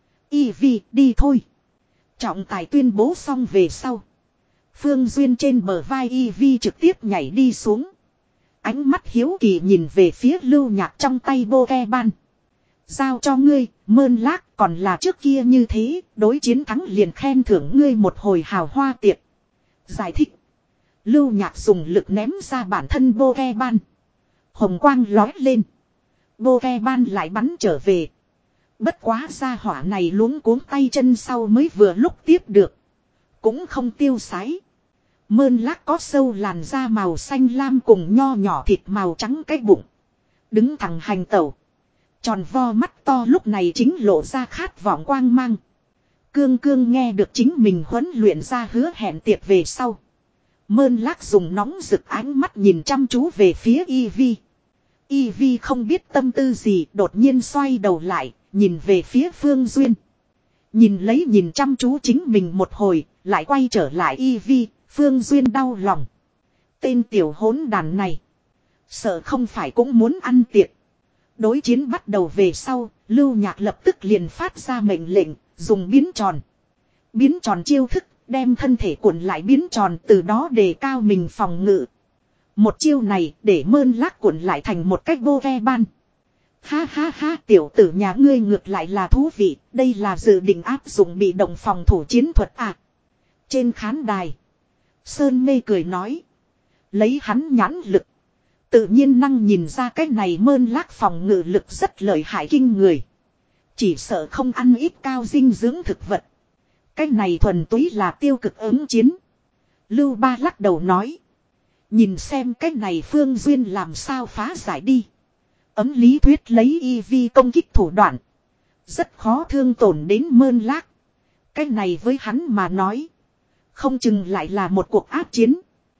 Y Vi đi thôi. Trọng tài tuyên bố xong về sau. Phương Duyên trên bờ vai Y Vi trực tiếp nhảy đi xuống. Ánh mắt hiếu kỳ nhìn về phía Lưu Nhạc trong tay Pokemon. Giao cho ngươi, Mơn Lác còn là trước kia như thế, đối chiến thắng liền khen thưởng ngươi một hồi hào hoa tiệc. Giải thích. Lưu Nhạc dùng lực ném ra bản thân Pokemon. Hồng quang lói lên. Pokemon lại bắn trở về. Bất quá gia hỏa này luống cuống tay chân sau mới vừa lúc tiếp được. Cũng không tiêu sái. Mơn lác có sâu làn da màu xanh lam cùng nho nhỏ thịt màu trắng cái bụng. Đứng thẳng hành tẩu. Tròn vo mắt to lúc này chính lộ ra khát vọng quang mang. Cương cương nghe được chính mình huấn luyện ra hứa hẹn tiệc về sau. Mơn lác dùng nóng rực ánh mắt nhìn chăm chú về phía Ivy. Ivy không biết tâm tư gì đột nhiên xoay đầu lại, nhìn về phía Phương Duyên. Nhìn lấy nhìn chăm chú chính mình một hồi, lại quay trở lại Ivy, Phương Duyên đau lòng. Tên tiểu hỗn đàn này. Sợ không phải cũng muốn ăn tiệc. Đối chiến bắt đầu về sau, Lưu Nhạc lập tức liền phát ra mệnh lệnh, dùng biến tròn. Biến tròn chiêu thức, đem thân thể cuộn lại biến tròn từ đó đề cao mình phòng ngự. Một chiêu này để Mơn Lác cuộn lại thành một cách vô ve ban. Ha ha ha, tiểu tử nhà ngươi ngược lại là thú vị, đây là dự định áp dụng bị động phòng thủ chiến thuật à. Trên khán đài, Sơn Mê cười nói. Lấy hắn nhãn lực. Tự nhiên năng nhìn ra cái này Mơn Lác phòng ngự lực rất lợi hại kinh người. Chỉ sợ không ăn ít cao dinh dưỡng thực vật. Cái này thuần túy là tiêu cực ứng chiến. Lưu Ba lắc đầu nói. Nhìn xem cái này Phương Duyên làm sao phá giải đi. Ấm lý thuyết lấy y vi công kích thủ đoạn. Rất khó thương tổn đến Mơn Lác. Cái này với hắn mà nói. Không chừng lại là một cuộc áp chiến.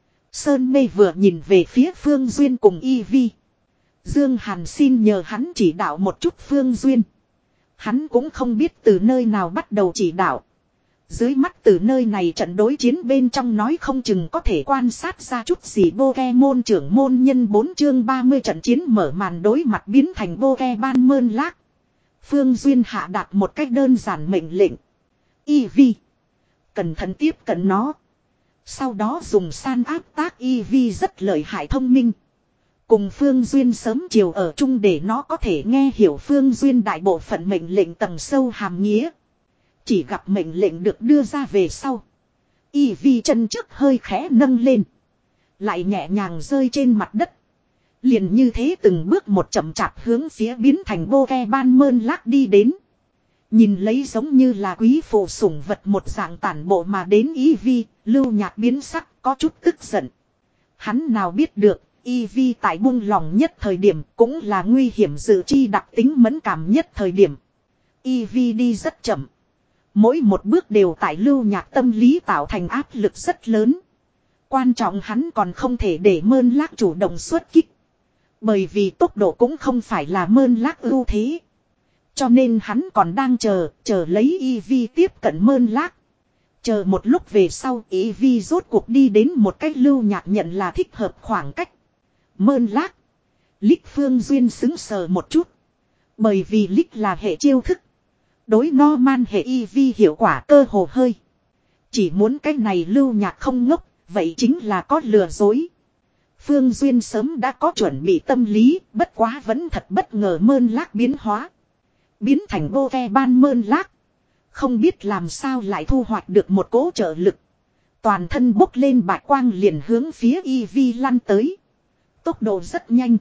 Sơn Mê vừa nhìn về phía Phương Duyên cùng y vi. Dương Hàn xin nhờ hắn chỉ đạo một chút Phương Duyên. Hắn cũng không biết từ nơi nào bắt đầu chỉ đạo. Dưới mắt từ nơi này trận đối chiến bên trong nói không chừng có thể quan sát ra chút gì. Pokemon trưởng môn nhân bốn chương ba mươi trận chiến mở màn đối mặt biến thành Pokemon Mơn Lác. Phương Duyên hạ đạt một cách đơn giản mệnh lệnh. Eevee. Cẩn thận tiếp cận nó. Sau đó dùng san áp tác Eevee rất lợi hại thông minh. Cùng Phương Duyên sớm chiều ở chung để nó có thể nghe hiểu Phương Duyên đại bộ phận mệnh lệnh tầng sâu hàm nghĩa. Chỉ gặp mệnh lệnh được đưa ra về sau. Eevee chân trước hơi khẽ nâng lên. Lại nhẹ nhàng rơi trên mặt đất. Liền như thế từng bước một chậm chạp hướng phía biến thành Pokemon Mơn Lác đi đến. Nhìn lấy giống như là quý phụ sủng vật một dạng tản bộ mà đến Eevee, Lưu Nhạc biến sắc có chút tức giận. Hắn nào biết được, Eevee tại buông lòng nhất thời điểm cũng là nguy hiểm dự chi đặc tính mẫn cảm nhất thời điểm. Eevee đi rất chậm. Mỗi một bước đều tại Lưu Nhạc tâm lý tạo thành áp lực rất lớn. Quan trọng hắn còn không thể để Mơn Lác chủ động xuất kích. Bởi vì tốc độ cũng không phải là Mơn Lác ưu thế. Cho nên hắn còn đang chờ, chờ lấy Eevee tiếp cận Mơn Lác. Chờ một lúc về sau Eevee rốt cuộc đi đến một cách Lưu Nhạc nhận là thích hợp khoảng cách. Mơn Lác. Lick Phương Duyên xứng sờ một chút. Bởi vì Lick là hệ chiêu thức. Đối Norman hệ Eevee hiệu quả cơ hồ hơi. Chỉ muốn cái này Lưu Nhạc không ngốc, vậy chính là có lừa dối. Phương Duyên sớm đã có chuẩn bị tâm lý, bất quá vẫn thật bất ngờ Mơn Lác biến hóa. Biến thành Pokemon Mơn Lác. Không biết làm sao lại thu hoạch được một cỗ trợ lực. Toàn thân bốc lên bạch quang liền hướng phía Eevee lăn tới. Tốc độ rất nhanh.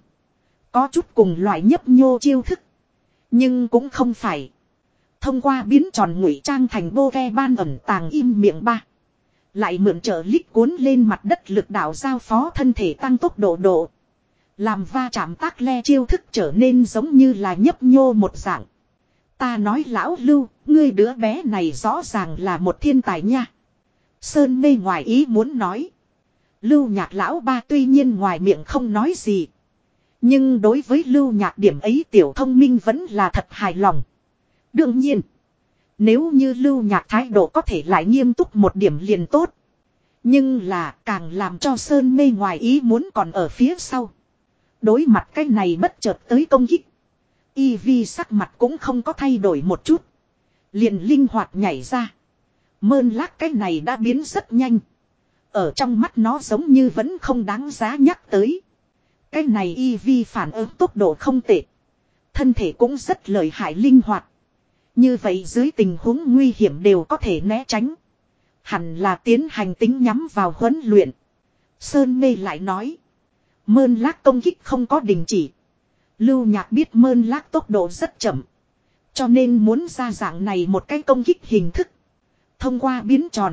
Có chút cùng loại nhấp nhô chiêu thức. Nhưng cũng không phải. Thông qua biến tròn ngụy trang thành Pokemon ẩn tàng im miệng ba. Lại mượn trợ Lick cuốn lên mặt đất lực đạo giao phó thân thể tăng tốc độ độ. Làm va chạm tác le chiêu thức trở nên giống như là nhấp nhô một dạng. Ta nói lão Lưu, ngươi đứa bé này rõ ràng là một thiên tài nha. Sơn Mê ngoài ý muốn nói. Lưu Nhạc lão ba tuy nhiên ngoài miệng không nói gì. Nhưng đối với Lưu Nhạc điểm ấy tiểu thông minh vẫn là thật hài lòng. Đương nhiên, nếu như Lưu Nhạc thái độ có thể lại nghiêm túc một điểm liền tốt. Nhưng là càng làm cho Sơn Mê ngoài ý muốn còn ở phía sau. Đối mặt cái này bất chợt tới công kích. Eevee sắc mặt cũng không có thay đổi một chút. Liền linh hoạt nhảy ra. Mơn Lác cái này đã biến rất nhanh. Ở trong mắt nó giống như vẫn không đáng giá nhắc tới. Cái này Eevee phản ứng tốc độ không tệ. Thân thể cũng rất lợi hại linh hoạt. Như vậy dưới tình huống nguy hiểm đều có thể né tránh. Hẳn là tiến hành tính nhắm vào huấn luyện. Sơn Mê lại nói. Mơn Lác công kích không có đình chỉ. Lưu Nhạc biết Mơn Lác tốc độ rất chậm. Cho nên muốn ra dạng này một cái công kích hình thức. Thông qua biến tròn.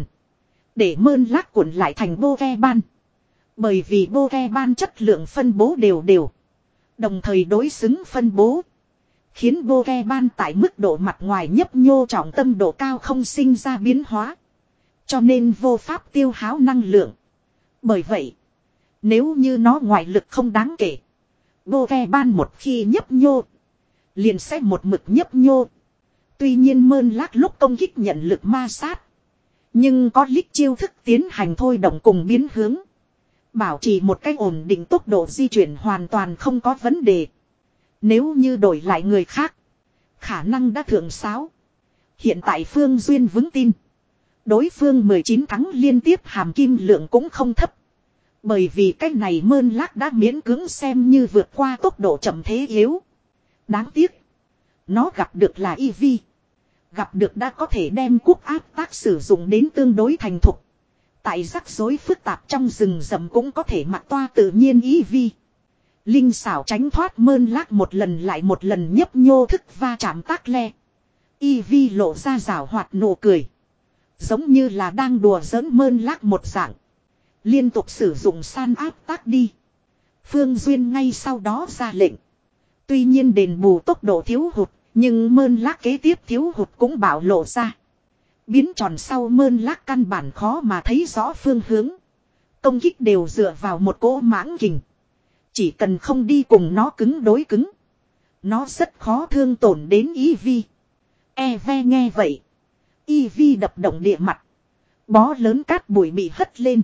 Để mơn lác cuộn lại thành bô ke ban. Bởi vì bô ke ban chất lượng phân bố đều đều. Đồng thời đối xứng phân bố. Khiến bô ke ban tại mức độ mặt ngoài nhấp nhô trọng tâm độ cao không sinh ra biến hóa. Cho nên vô pháp tiêu hao năng lượng. Bởi vậy. Nếu như nó ngoại lực không đáng kể. Bô ke ban một khi nhấp nhô. Liền sẽ một mực nhấp nhô. Tuy nhiên mơn lác lúc công kích nhận lực ma sát. Nhưng có lít chiêu thức tiến hành thôi động cùng biến hướng. Bảo trì một cách ổn định tốc độ di chuyển hoàn toàn không có vấn đề. Nếu như đổi lại người khác. Khả năng đã thượng sáo. Hiện tại Phương Duyên vững tin. Đối phương mười chín thắng liên tiếp hàm kim lượng cũng không thấp. Bởi vì cái này mơn lác đã miễn cưỡng xem như vượt qua tốc độ chậm thế yếu. Đáng tiếc. Nó gặp được là e vê. Gặp được đã có thể đem quốc áp tác sử dụng đến tương đối thành thục. Tại rắc rối phức tạp trong rừng rậm cũng có thể mặc toa tự nhiên e vê. Linh xảo tránh thoát mơn lác một lần lại một lần nhấp nhô thức va chạm tác le. e vê lộ ra rảo hoạt nụ cười. Giống như là đang đùa giỡn mơn lác một dạng. Liên tục sử dụng san áp tác đi. Phương Duyên ngay sau đó ra lệnh. Tuy nhiên đền bù tốc độ thiếu hụt. Nhưng mơn lác kế tiếp thiếu hụt cũng bảo lộ ra. Biến tròn sau mơn lác căn bản khó mà thấy rõ phương hướng. Công kích đều dựa vào một cỗ mãng kình. Chỉ cần không đi cùng nó cứng đối cứng. Nó rất khó thương tổn đến e vê. E ve nghe vậy. e vê đập động địa mặt. Bó lớn cát bụi bị hất lên.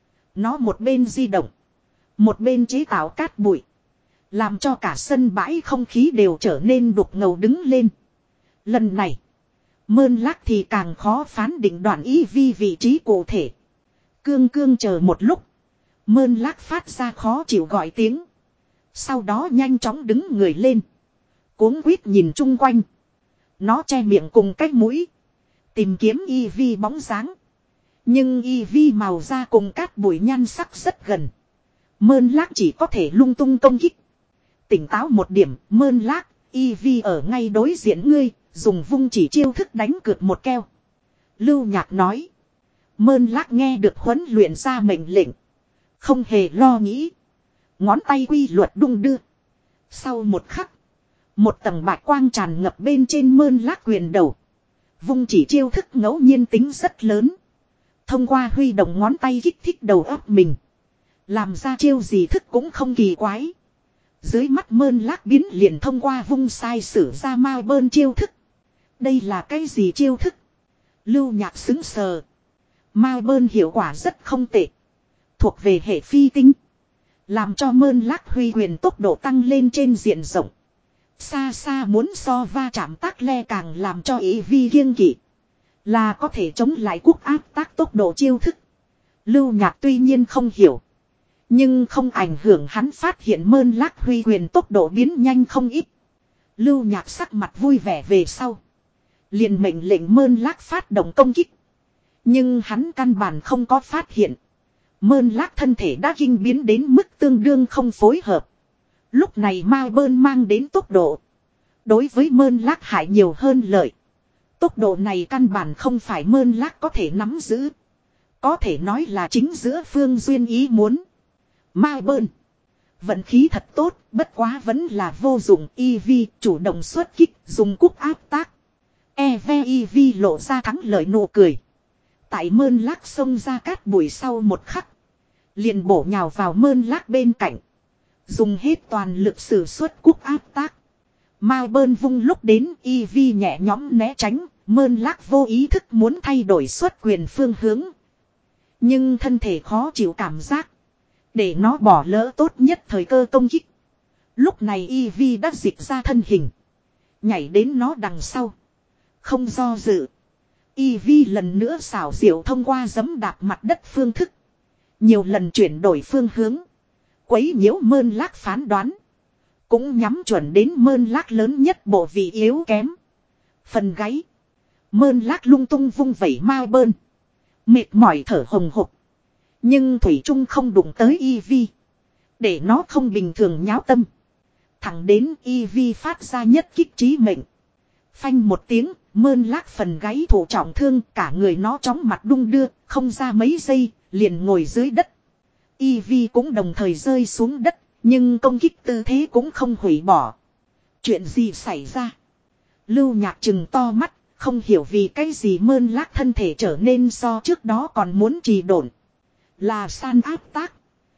Nó một bên di động. Một bên chế tạo cát bụi. Làm cho cả sân bãi không khí đều trở nên đục ngầu đứng lên. Lần này. Mơn lác thì càng khó phán định đoạn e vê vị trí cụ thể. Cương cương chờ một lúc. Mơn lác phát ra khó chịu gọi tiếng. Sau đó nhanh chóng đứng người lên. Cuống quýt nhìn chung quanh. Nó che miệng cùng cái mũi. Tìm kiếm e vê bóng dáng. Nhưng e vê màu da cùng cát bụi nhan sắc rất gần. Mơn lác chỉ có thể lung tung công kích. Tỉnh táo một điểm, mơn lác, e vê ở ngay đối diện ngươi, dùng vung chỉ chiêu thức đánh cược một keo. Lưu Nhạc nói. Mơn lác nghe được huấn luyện ra mệnh lệnh. Không hề lo nghĩ. Ngón tay quy luật đung đưa. Sau một khắc. Một tầng bạch quang tràn ngập bên trên mơn lác quyền đầu. Vung chỉ chiêu thức ngẫu nhiên tính rất lớn. Thông qua huy động ngón tay kích thích đầu óc mình. Làm ra chiêu gì thức cũng không kỳ quái. Dưới mắt mơn lác biến liền thông qua vung sai sử ra ma bơn chiêu thức. Đây là cái gì chiêu thức? Lưu Nhạc xứng sờ. Ma bơn hiệu quả rất không tệ. Thuộc về hệ phi tinh. Làm cho mơn lác huy quyền tốc độ tăng lên trên diện rộng. Xa xa muốn so va chạm tác le càng làm cho ý vi kiêng kỵ. Là có thể chống lại quốc áp tác tốc độ chiêu thức. Lưu Nhạc tuy nhiên không hiểu. Nhưng không ảnh hưởng hắn phát hiện mơn lác huy quyền tốc độ biến nhanh không ít. Lưu Nhạc sắc mặt vui vẻ về sau. Liền mệnh lệnh mơn lác phát động công kích. Nhưng hắn căn bản không có phát hiện. Mơn lác thân thể đã kinh biến đến mức tương đương không phối hợp. Lúc này ma bơn mang đến tốc độ. Đối với mơn lác hại nhiều hơn lợi. Tốc độ này căn bản không phải mơn lác có thể nắm giữ. Có thể nói là chính giữa Phương Duyên ý muốn. Ma bơn. Vận khí thật tốt, bất quá vẫn là vô dụng. e vê chủ động xuất kích, dùng quốc áp tác. e vê e vê lộ ra thắng lợi nụ cười. Tại mơn lác xông ra cát bụi sau một khắc. Liền bổ nhào vào mơn lác bên cạnh. Dùng hết toàn lực sử xuất quốc áp tác. Ma bơn vung lúc đến e vê nhẹ nhõm né tránh. Mơn lác vô ý thức muốn thay đổi xuất quyền phương hướng. Nhưng thân thể khó chịu cảm giác. Để nó bỏ lỡ tốt nhất thời cơ công kích. Lúc này e vê đã dịch ra thân hình. Nhảy đến nó đằng sau. Không do dự. e vê lần nữa xảo diệu thông qua giẫm đạp mặt đất phương thức. Nhiều lần chuyển đổi phương hướng. Quấy nhiễu mơn lác phán đoán. Cũng nhắm chuẩn đến mơn lác lớn nhất bộ vị yếu kém. Phần gáy. Mơn lác lung tung vung vẩy ma bơn. Mệt mỏi thở hồng hộc. Nhưng thủy trung không đụng tới e vê. Để nó không bình thường nháo tâm. Thẳng đến e vê phát ra nhất kích trí mệnh. Phanh một tiếng, Mơn Lác phần gáy thụ trọng thương, cả người nó chóng mặt đung đưa, không ra mấy giây, liền ngồi dưới đất. Ivy cũng đồng thời rơi xuống đất, nhưng công kích tư thế cũng không hủy bỏ. Chuyện gì xảy ra? Lưu Nhạc trừng to mắt, không hiểu vì cái gì Mơn Lác thân thể trở nên so trước đó còn muốn trì độn. Là san áp tác.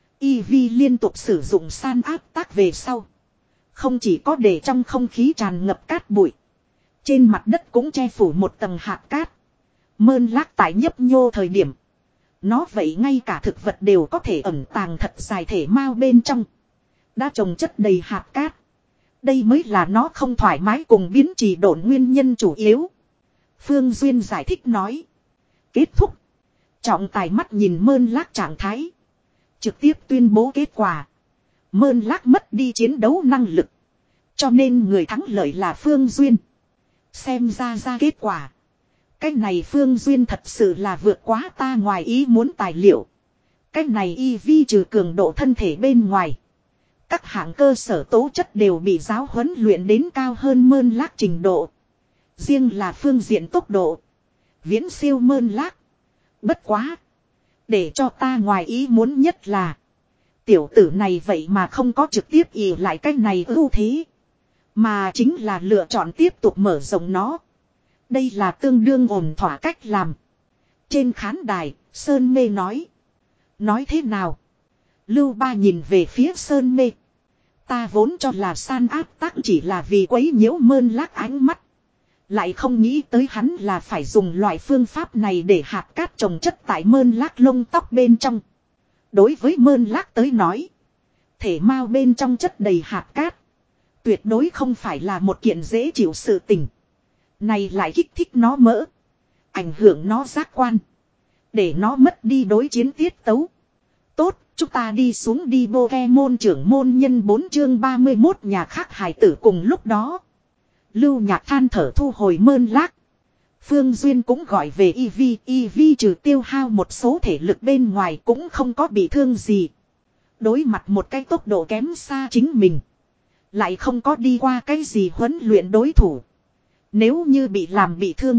Ivy liên tục sử dụng san áp tác về sau. Không chỉ có để trong không khí tràn ngập cát bụi. Trên mặt đất cũng che phủ một tầng hạt cát. Mơn Lác tại nhấp nhô thời điểm. Nó vậy ngay cả thực vật đều có thể ẩn tàng thật dài thể mao bên trong. Đã trồng chất đầy hạt cát. Đây mới là nó không thoải mái cùng biến trì độn nguyên nhân chủ yếu. Phương Duyên giải thích nói. Kết thúc. Trọng tài mắt nhìn Mơn Lác trạng thái. Trực tiếp tuyên bố kết quả. Mơn Lác mất đi chiến đấu năng lực. Cho nên người thắng lợi là Phương Duyên. Xem ra ra kết quả. Cái này Phương Duyên thật sự là vượt quá ta ngoài ý muốn tài liệu. Cái này Ivy trừ cường độ thân thể bên ngoài. Các hạng cơ sở tố chất đều bị giáo huấn luyện đến cao hơn Mơn Lác trình độ. Riêng là phương diện tốc độ. Viễn siêu Mơn Lác. Bất quá. Để cho ta ngoài ý muốn nhất là. Tiểu tử này vậy mà không có trực tiếp ỷ lại cái này ưu thế. Mà chính là lựa chọn tiếp tục mở rộng nó. Đây là tương đương ổn thỏa cách làm. Trên khán đài, Sơn Mê nói. Nói thế nào? Lưu Ba nhìn về phía Sơn Mê. Ta vốn cho là san áp tác chỉ là vì quấy nhiễu Mơn Lác ánh mắt. Lại không nghĩ tới hắn là phải dùng loại phương pháp này để hạt cát trồng chất tại Mơn Lác lông tóc bên trong. Đối với Mơn Lác tới nói. Thể mao bên trong chất đầy hạt cát. Tuyệt đối không phải là một kiện dễ chịu sự tình. Này lại kích thích nó mỡ. Ảnh hưởng nó giác quan. Để nó mất đi đối chiến tiết tấu. Tốt, chúng ta đi xuống đi Pokemon trưởng môn nhân bốn chương ba mươi mốt nhà khác hài tử cùng lúc đó. Lưu Nhạc than thở thu hồi Mơn Lác. Phương Duyên cũng gọi về Ivy. Ivy trừ tiêu hao một số thể lực bên ngoài cũng không có bị thương gì. Đối mặt một cái tốc độ kém xa chính mình. Lại không có đi qua cái gì huấn luyện đối thủ. Nếu như bị làm bị thương.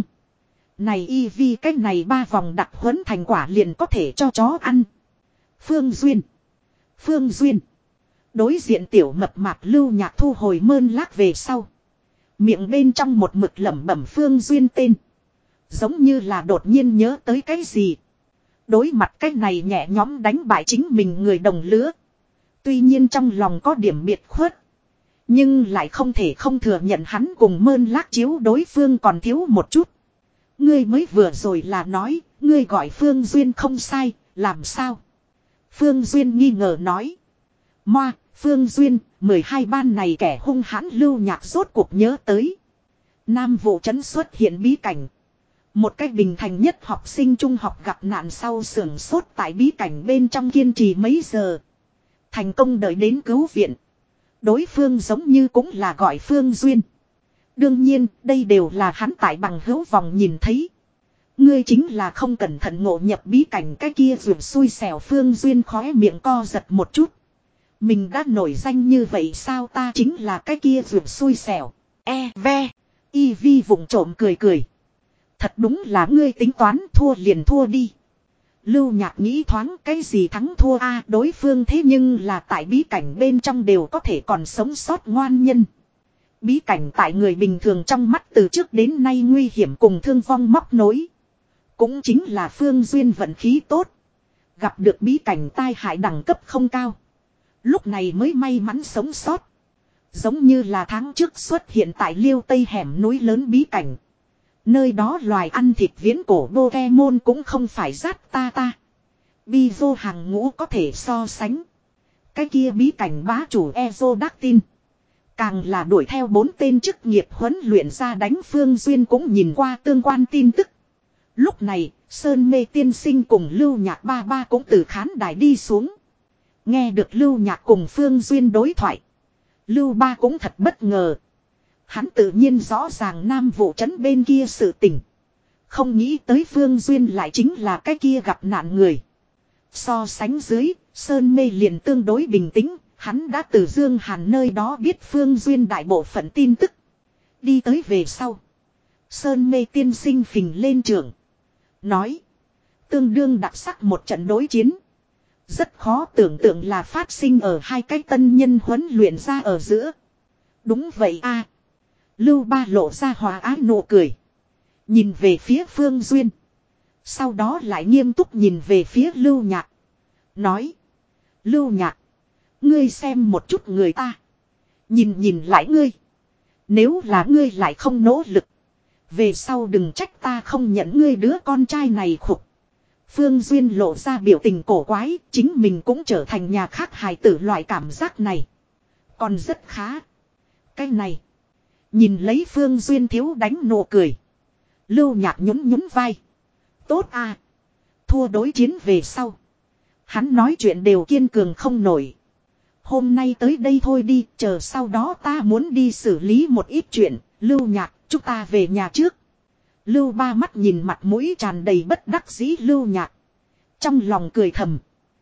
Này Ivy cái này ba vòng đặc huấn thành quả liền có thể cho chó ăn. Phương Duyên. Phương Duyên. Đối diện tiểu mập mạp Lưu Nhạc thu hồi Mơn Lác về sau. Miệng bên trong một mực lẩm bẩm Phương Duyên tên. Giống như là đột nhiên nhớ tới cái gì. Đối mặt cái này nhẹ nhõm đánh bại chính mình người đồng lứa. Tuy nhiên trong lòng có điểm biệt khuất. Nhưng lại không thể không thừa nhận hắn cùng Mơn Lác chiếu đối phương còn thiếu một chút. Ngươi mới vừa rồi là nói, ngươi gọi Phương Duyên không sai, làm sao? Phương Duyên nghi ngờ nói. Moa, Phương Duyên, mười hai ban này kẻ hung hãn Lưu Nhạc rốt cuộc nhớ tới. Nam Vụ trấn xuất hiện bí cảnh. Một cách bình thành nhất học sinh trung học gặp nạn sau sưởng sốt tại bí cảnh bên trong kiên trì mấy giờ. Thành công đợi đến cứu viện. Đối phương giống như cũng là gọi Phương Duyên. Đương nhiên, đây đều là hắn tại bằng hữu vòng nhìn thấy. Ngươi chính là không cẩn thận ngộ nhập bí cảnh cái kia ruột xui xẻo Phương Duyên khóe miệng co giật một chút. Mình đã nổi danh như vậy sao ta chính là cái kia ruột xui xẻo. E ve. Y vi vụng trộm cười cười. Thật đúng là ngươi tính toán thua liền thua đi. Lưu Nhạc nghĩ thoáng cái gì thắng thua a đối phương thế nhưng là tại bí cảnh bên trong đều có thể còn sống sót ngoan nhân. Bí cảnh tại người bình thường trong mắt từ trước đến nay nguy hiểm cùng thương vong móc nối. Cũng chính là Phương Duyên vận khí tốt. Gặp được bí cảnh tai hại đẳng cấp không cao. Lúc này mới may mắn sống sót. Giống như là tháng trước xuất hiện tại Liêu Tây hẻm núi lớn bí cảnh. Nơi đó loài ăn thịt viễn cổ Pokemon cũng không phải rát ta ta. Bizo hàng ngũ có thể so sánh. Cái kia bí cảnh bá chủ Ezodactyl. Càng là đuổi theo bốn tên chức nghiệp huấn luyện ra đánh Phương Duyên cũng nhìn qua tương quan tin tức. Lúc này, Sơn Mê tiên sinh cùng Lưu Nhạc ba ba cũng từ khán đài đi xuống. Nghe được Lưu Nhạc cùng Phương Duyên đối thoại. Lưu ba cũng thật bất ngờ. Hắn tự nhiên rõ ràng Nam Vụ trấn bên kia sự tình. Không nghĩ tới Phương Duyên lại chính là cái kia gặp nạn người. So sánh dưới, Sơn Mê liền tương đối bình tĩnh. Hắn đã từ Dương Hàn nơi đó biết Phương Duyên đại bộ phận tin tức. Đi tới về sau. Sơn Mê tiên sinh phình lên trường. Nói. Tương đương đặc sắc một trận đối chiến. Rất khó tưởng tượng là phát sinh ở hai cái tân nhân huấn luyện ra ở giữa. Đúng vậy a. Lưu Ba lộ ra hòa ái nụ cười. Nhìn về phía Phương Duyên. Sau đó lại nghiêm túc nhìn về phía Lưu Nhạc. Nói. Lưu Nhạc. Ngươi xem một chút người ta. Nhìn nhìn lại ngươi. Nếu là ngươi lại không nỗ lực. Về sau đừng trách ta không nhận ngươi đứa con trai này khục. Phương Duyên lộ ra biểu tình cổ quái. Chính mình cũng trở thành nhà khác hài tử loại cảm giác này. Còn rất khá. Cái này. Nhìn lấy Phương Duyên thiếu đánh nụ cười. Lưu Nhạc nhún nhún vai. Tốt à. Thua đối chiến về sau. Hắn nói chuyện đều kiên cường không nổi. Hôm nay tới đây thôi đi. Chờ sau đó ta muốn đi xử lý một ít chuyện. Lưu Nhạc chúng ta về nhà trước. Lưu Ba mắt nhìn mặt mũi tràn đầy bất đắc dĩ Lưu Nhạc. Trong lòng cười thầm.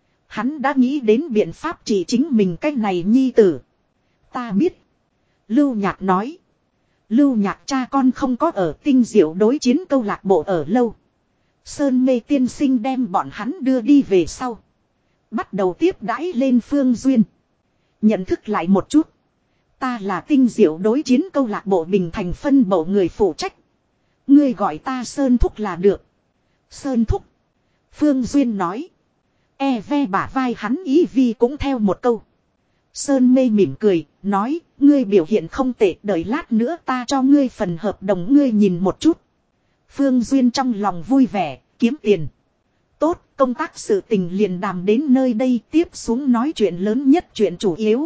Hắn đã nghĩ đến biện pháp trị chính mình cái này nhi tử. Ta biết. Lưu Nhạc nói. Lưu Nhạc cha con không có ở Tinh Diệu đối chiến câu lạc bộ ở lâu. Sơn Mê tiên sinh đem bọn hắn đưa đi về sau. Bắt đầu tiếp đãi lên Phương Duyên. Nhận thức lại một chút. Ta là Tinh Diệu đối chiến câu lạc bộ Bình Thành phân bộ người phụ trách. Ngươi gọi ta Sơn Thúc là được. Sơn Thúc. Phương Duyên nói. E ve bả vai hắn ý vi cũng theo một câu. Sơn Mê mỉm cười, nói, ngươi biểu hiện không tệ, đợi lát nữa ta cho ngươi phần hợp đồng ngươi nhìn một chút. Phương Duyên trong lòng vui vẻ, kiếm tiền. Tốt, công tác sự tình liền đàm đến nơi đây, tiếp xuống nói chuyện lớn nhất chuyện chủ yếu.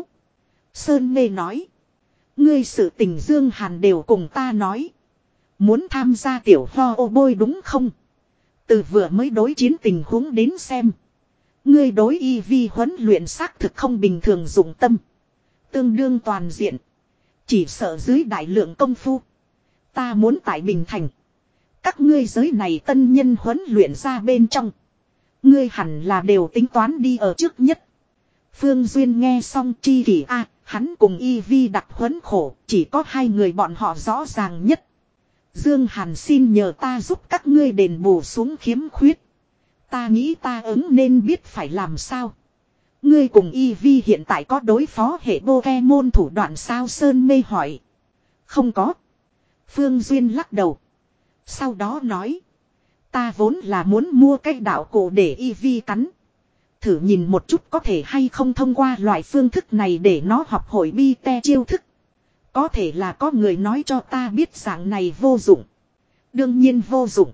Sơn Mê nói, ngươi sự tình Dương Hàn đều cùng ta nói. Muốn tham gia tiểu ho ô bôi đúng không? Từ vừa mới đối chiến tình huống đến xem. Ngươi đối y vi huấn luyện xác thực không bình thường dụng tâm. Tương đương toàn diện. Chỉ sợ dưới đại lượng công phu. Ta muốn tại Bình Thành. Các ngươi giới này tân nhân huấn luyện ra bên trong. Ngươi hẳn là đều tính toán đi ở trước nhất. Phương Duyên nghe xong chi kỷ a, hắn cùng y vi đặc huấn khổ. Chỉ có hai người bọn họ rõ ràng nhất. Dương Hàn xin nhờ ta giúp các ngươi đền bù xuống khiếm khuyết. Ta nghĩ ta ứng nên biết phải làm sao. Ngươi cùng y vi hiện tại có đối phó hệ Pokemon thủ đoạn sao? Sơn Mê hỏi. Không có. Phương Duyên lắc đầu. Sau đó nói. Ta vốn là muốn mua cái đạo cổ để y vi cắn. Thử nhìn một chút có thể hay không thông qua loại phương thức này để nó học hội bi te chiêu thức. Có thể là có người nói cho ta biết dạng này vô dụng. Đương nhiên vô dụng.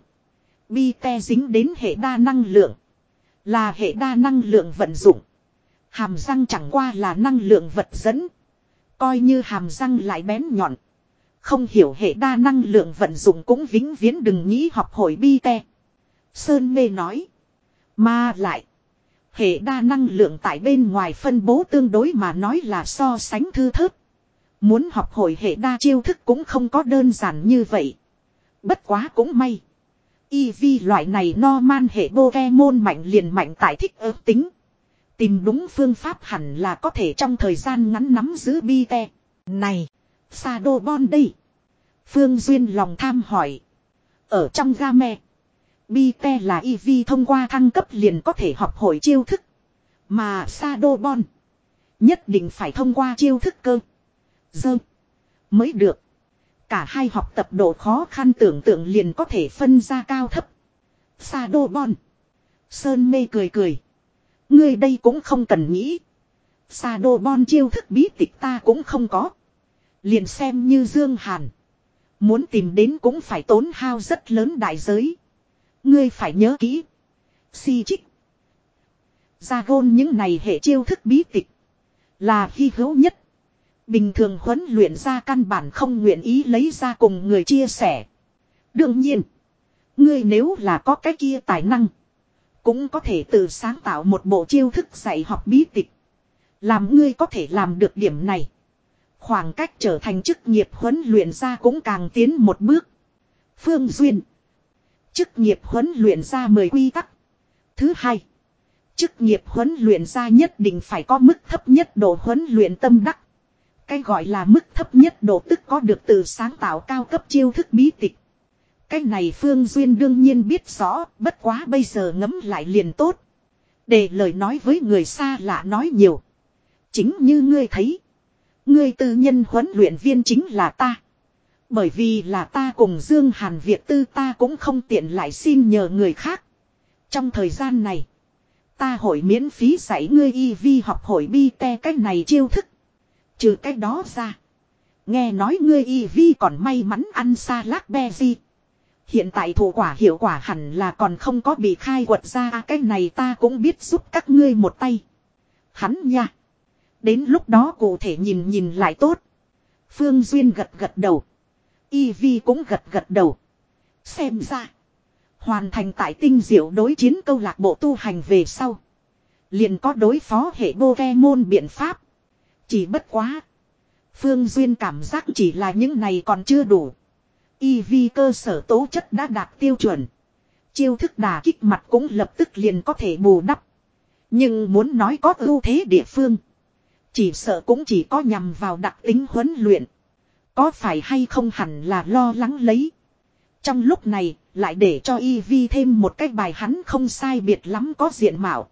Bi te dính đến hệ đa năng lượng. Là hệ đa năng lượng vận dụng. Hàm răng chẳng qua là năng lượng vật dẫn. Coi như hàm răng lại bén nhọn. Không hiểu hệ đa năng lượng vận dụng cũng vĩnh viễn đừng nghĩ học hội bi te. Sơn Mê nói. Mà lại. Hệ đa năng lượng tại bên ngoài phân bố tương đối mà nói là so sánh thư thớt. Muốn học hội hệ đa chiêu thức cũng không có đơn giản như vậy. Bất quá cũng may. Y vi loại này no man hệ Pokemon mạnh liền mạnh tại thích ước tính. Tìm đúng phương pháp hẳn là có thể trong thời gian ngắn nắm giữ bi te. Này, Shadowbond đây. Phương Duyên lòng tham hỏi. Ở trong game, bi te là y vi thông qua thăng cấp liền có thể học hội chiêu thức. Mà Shadowbond nhất định phải thông qua chiêu thức cơ. Dơ. Mới được. Cả hai học tập độ khó khăn tưởng tượng liền có thể phân ra cao thấp. Shadowbond. Sơn Mê cười cười. Ngươi đây cũng không cần nghĩ. Shadowbond chiêu thức bí tịch ta cũng không có. Liền xem như Dương Hàn. Muốn tìm đến cũng phải tốn hao rất lớn đại giới. Ngươi phải nhớ kỹ. Si trích. Dragon những này hệ chiêu thức bí tịch. Là hy hữu nhất. Bình thường huấn luyện ra căn bản không nguyện ý lấy ra cùng người chia sẻ. Đương nhiên. Ngươi nếu là có cái kia tài năng. Cũng có thể tự sáng tạo một bộ chiêu thức dạy học bí tịch. Làm ngươi có thể làm được điểm này. Khoảng cách trở thành chức nghiệp huấn luyện ra cũng càng tiến một bước. Phương Duyên. Chức nghiệp huấn luyện ra mười quy tắc. Thứ hai. Chức nghiệp huấn luyện ra nhất định phải có mức thấp nhất độ huấn luyện tâm đắc. Cái gọi là mức thấp nhất độ tức có được từ sáng tạo cao cấp chiêu thức bí tịch. Cái này Phương Duyên đương nhiên biết rõ, bất quá bây giờ ngẫm lại liền tốt. Để lời nói với người xa lạ nói nhiều. Chính như ngươi thấy. Ngươi tư nhân huấn luyện viên chính là ta. Bởi vì là ta cùng Dương Hàn việc tư ta cũng không tiện lại xin nhờ người khác. Trong thời gian này. Ta hội miễn phí dạy ngươi y vi học hội bi te cách này chiêu thức. Trừ cách đó ra. Nghe nói ngươi y vi còn may mắn ăn salad berry. Hiện tại thủ quả hiệu quả hẳn là còn không có bị khai quật ra. Cái này ta cũng biết giúp các ngươi một tay. Hắn nha. Đến lúc đó cụ thể nhìn nhìn lại tốt. Phương Duyên gật gật đầu. Y Vi cũng gật gật đầu. Xem ra. Hoàn thành tại tinh diệu đối chiến câu lạc bộ tu hành về sau. Liền có đối phó hệ Pokemon biện pháp. Chỉ bất quá. Phương Duyên cảm giác chỉ là những này còn chưa đủ. Y Vi cơ sở tố chất đã đạt tiêu chuẩn. Chiêu thức đả kích mặt cũng lập tức liền có thể bù đắp. Nhưng muốn nói có ưu thế địa phương. Chỉ sợ cũng chỉ có nhằm vào đặc tính huấn luyện. Có phải hay không hẳn là lo lắng lấy. Trong lúc này lại để cho Y Vi thêm một cái bài hắn không sai biệt lắm có diện mạo.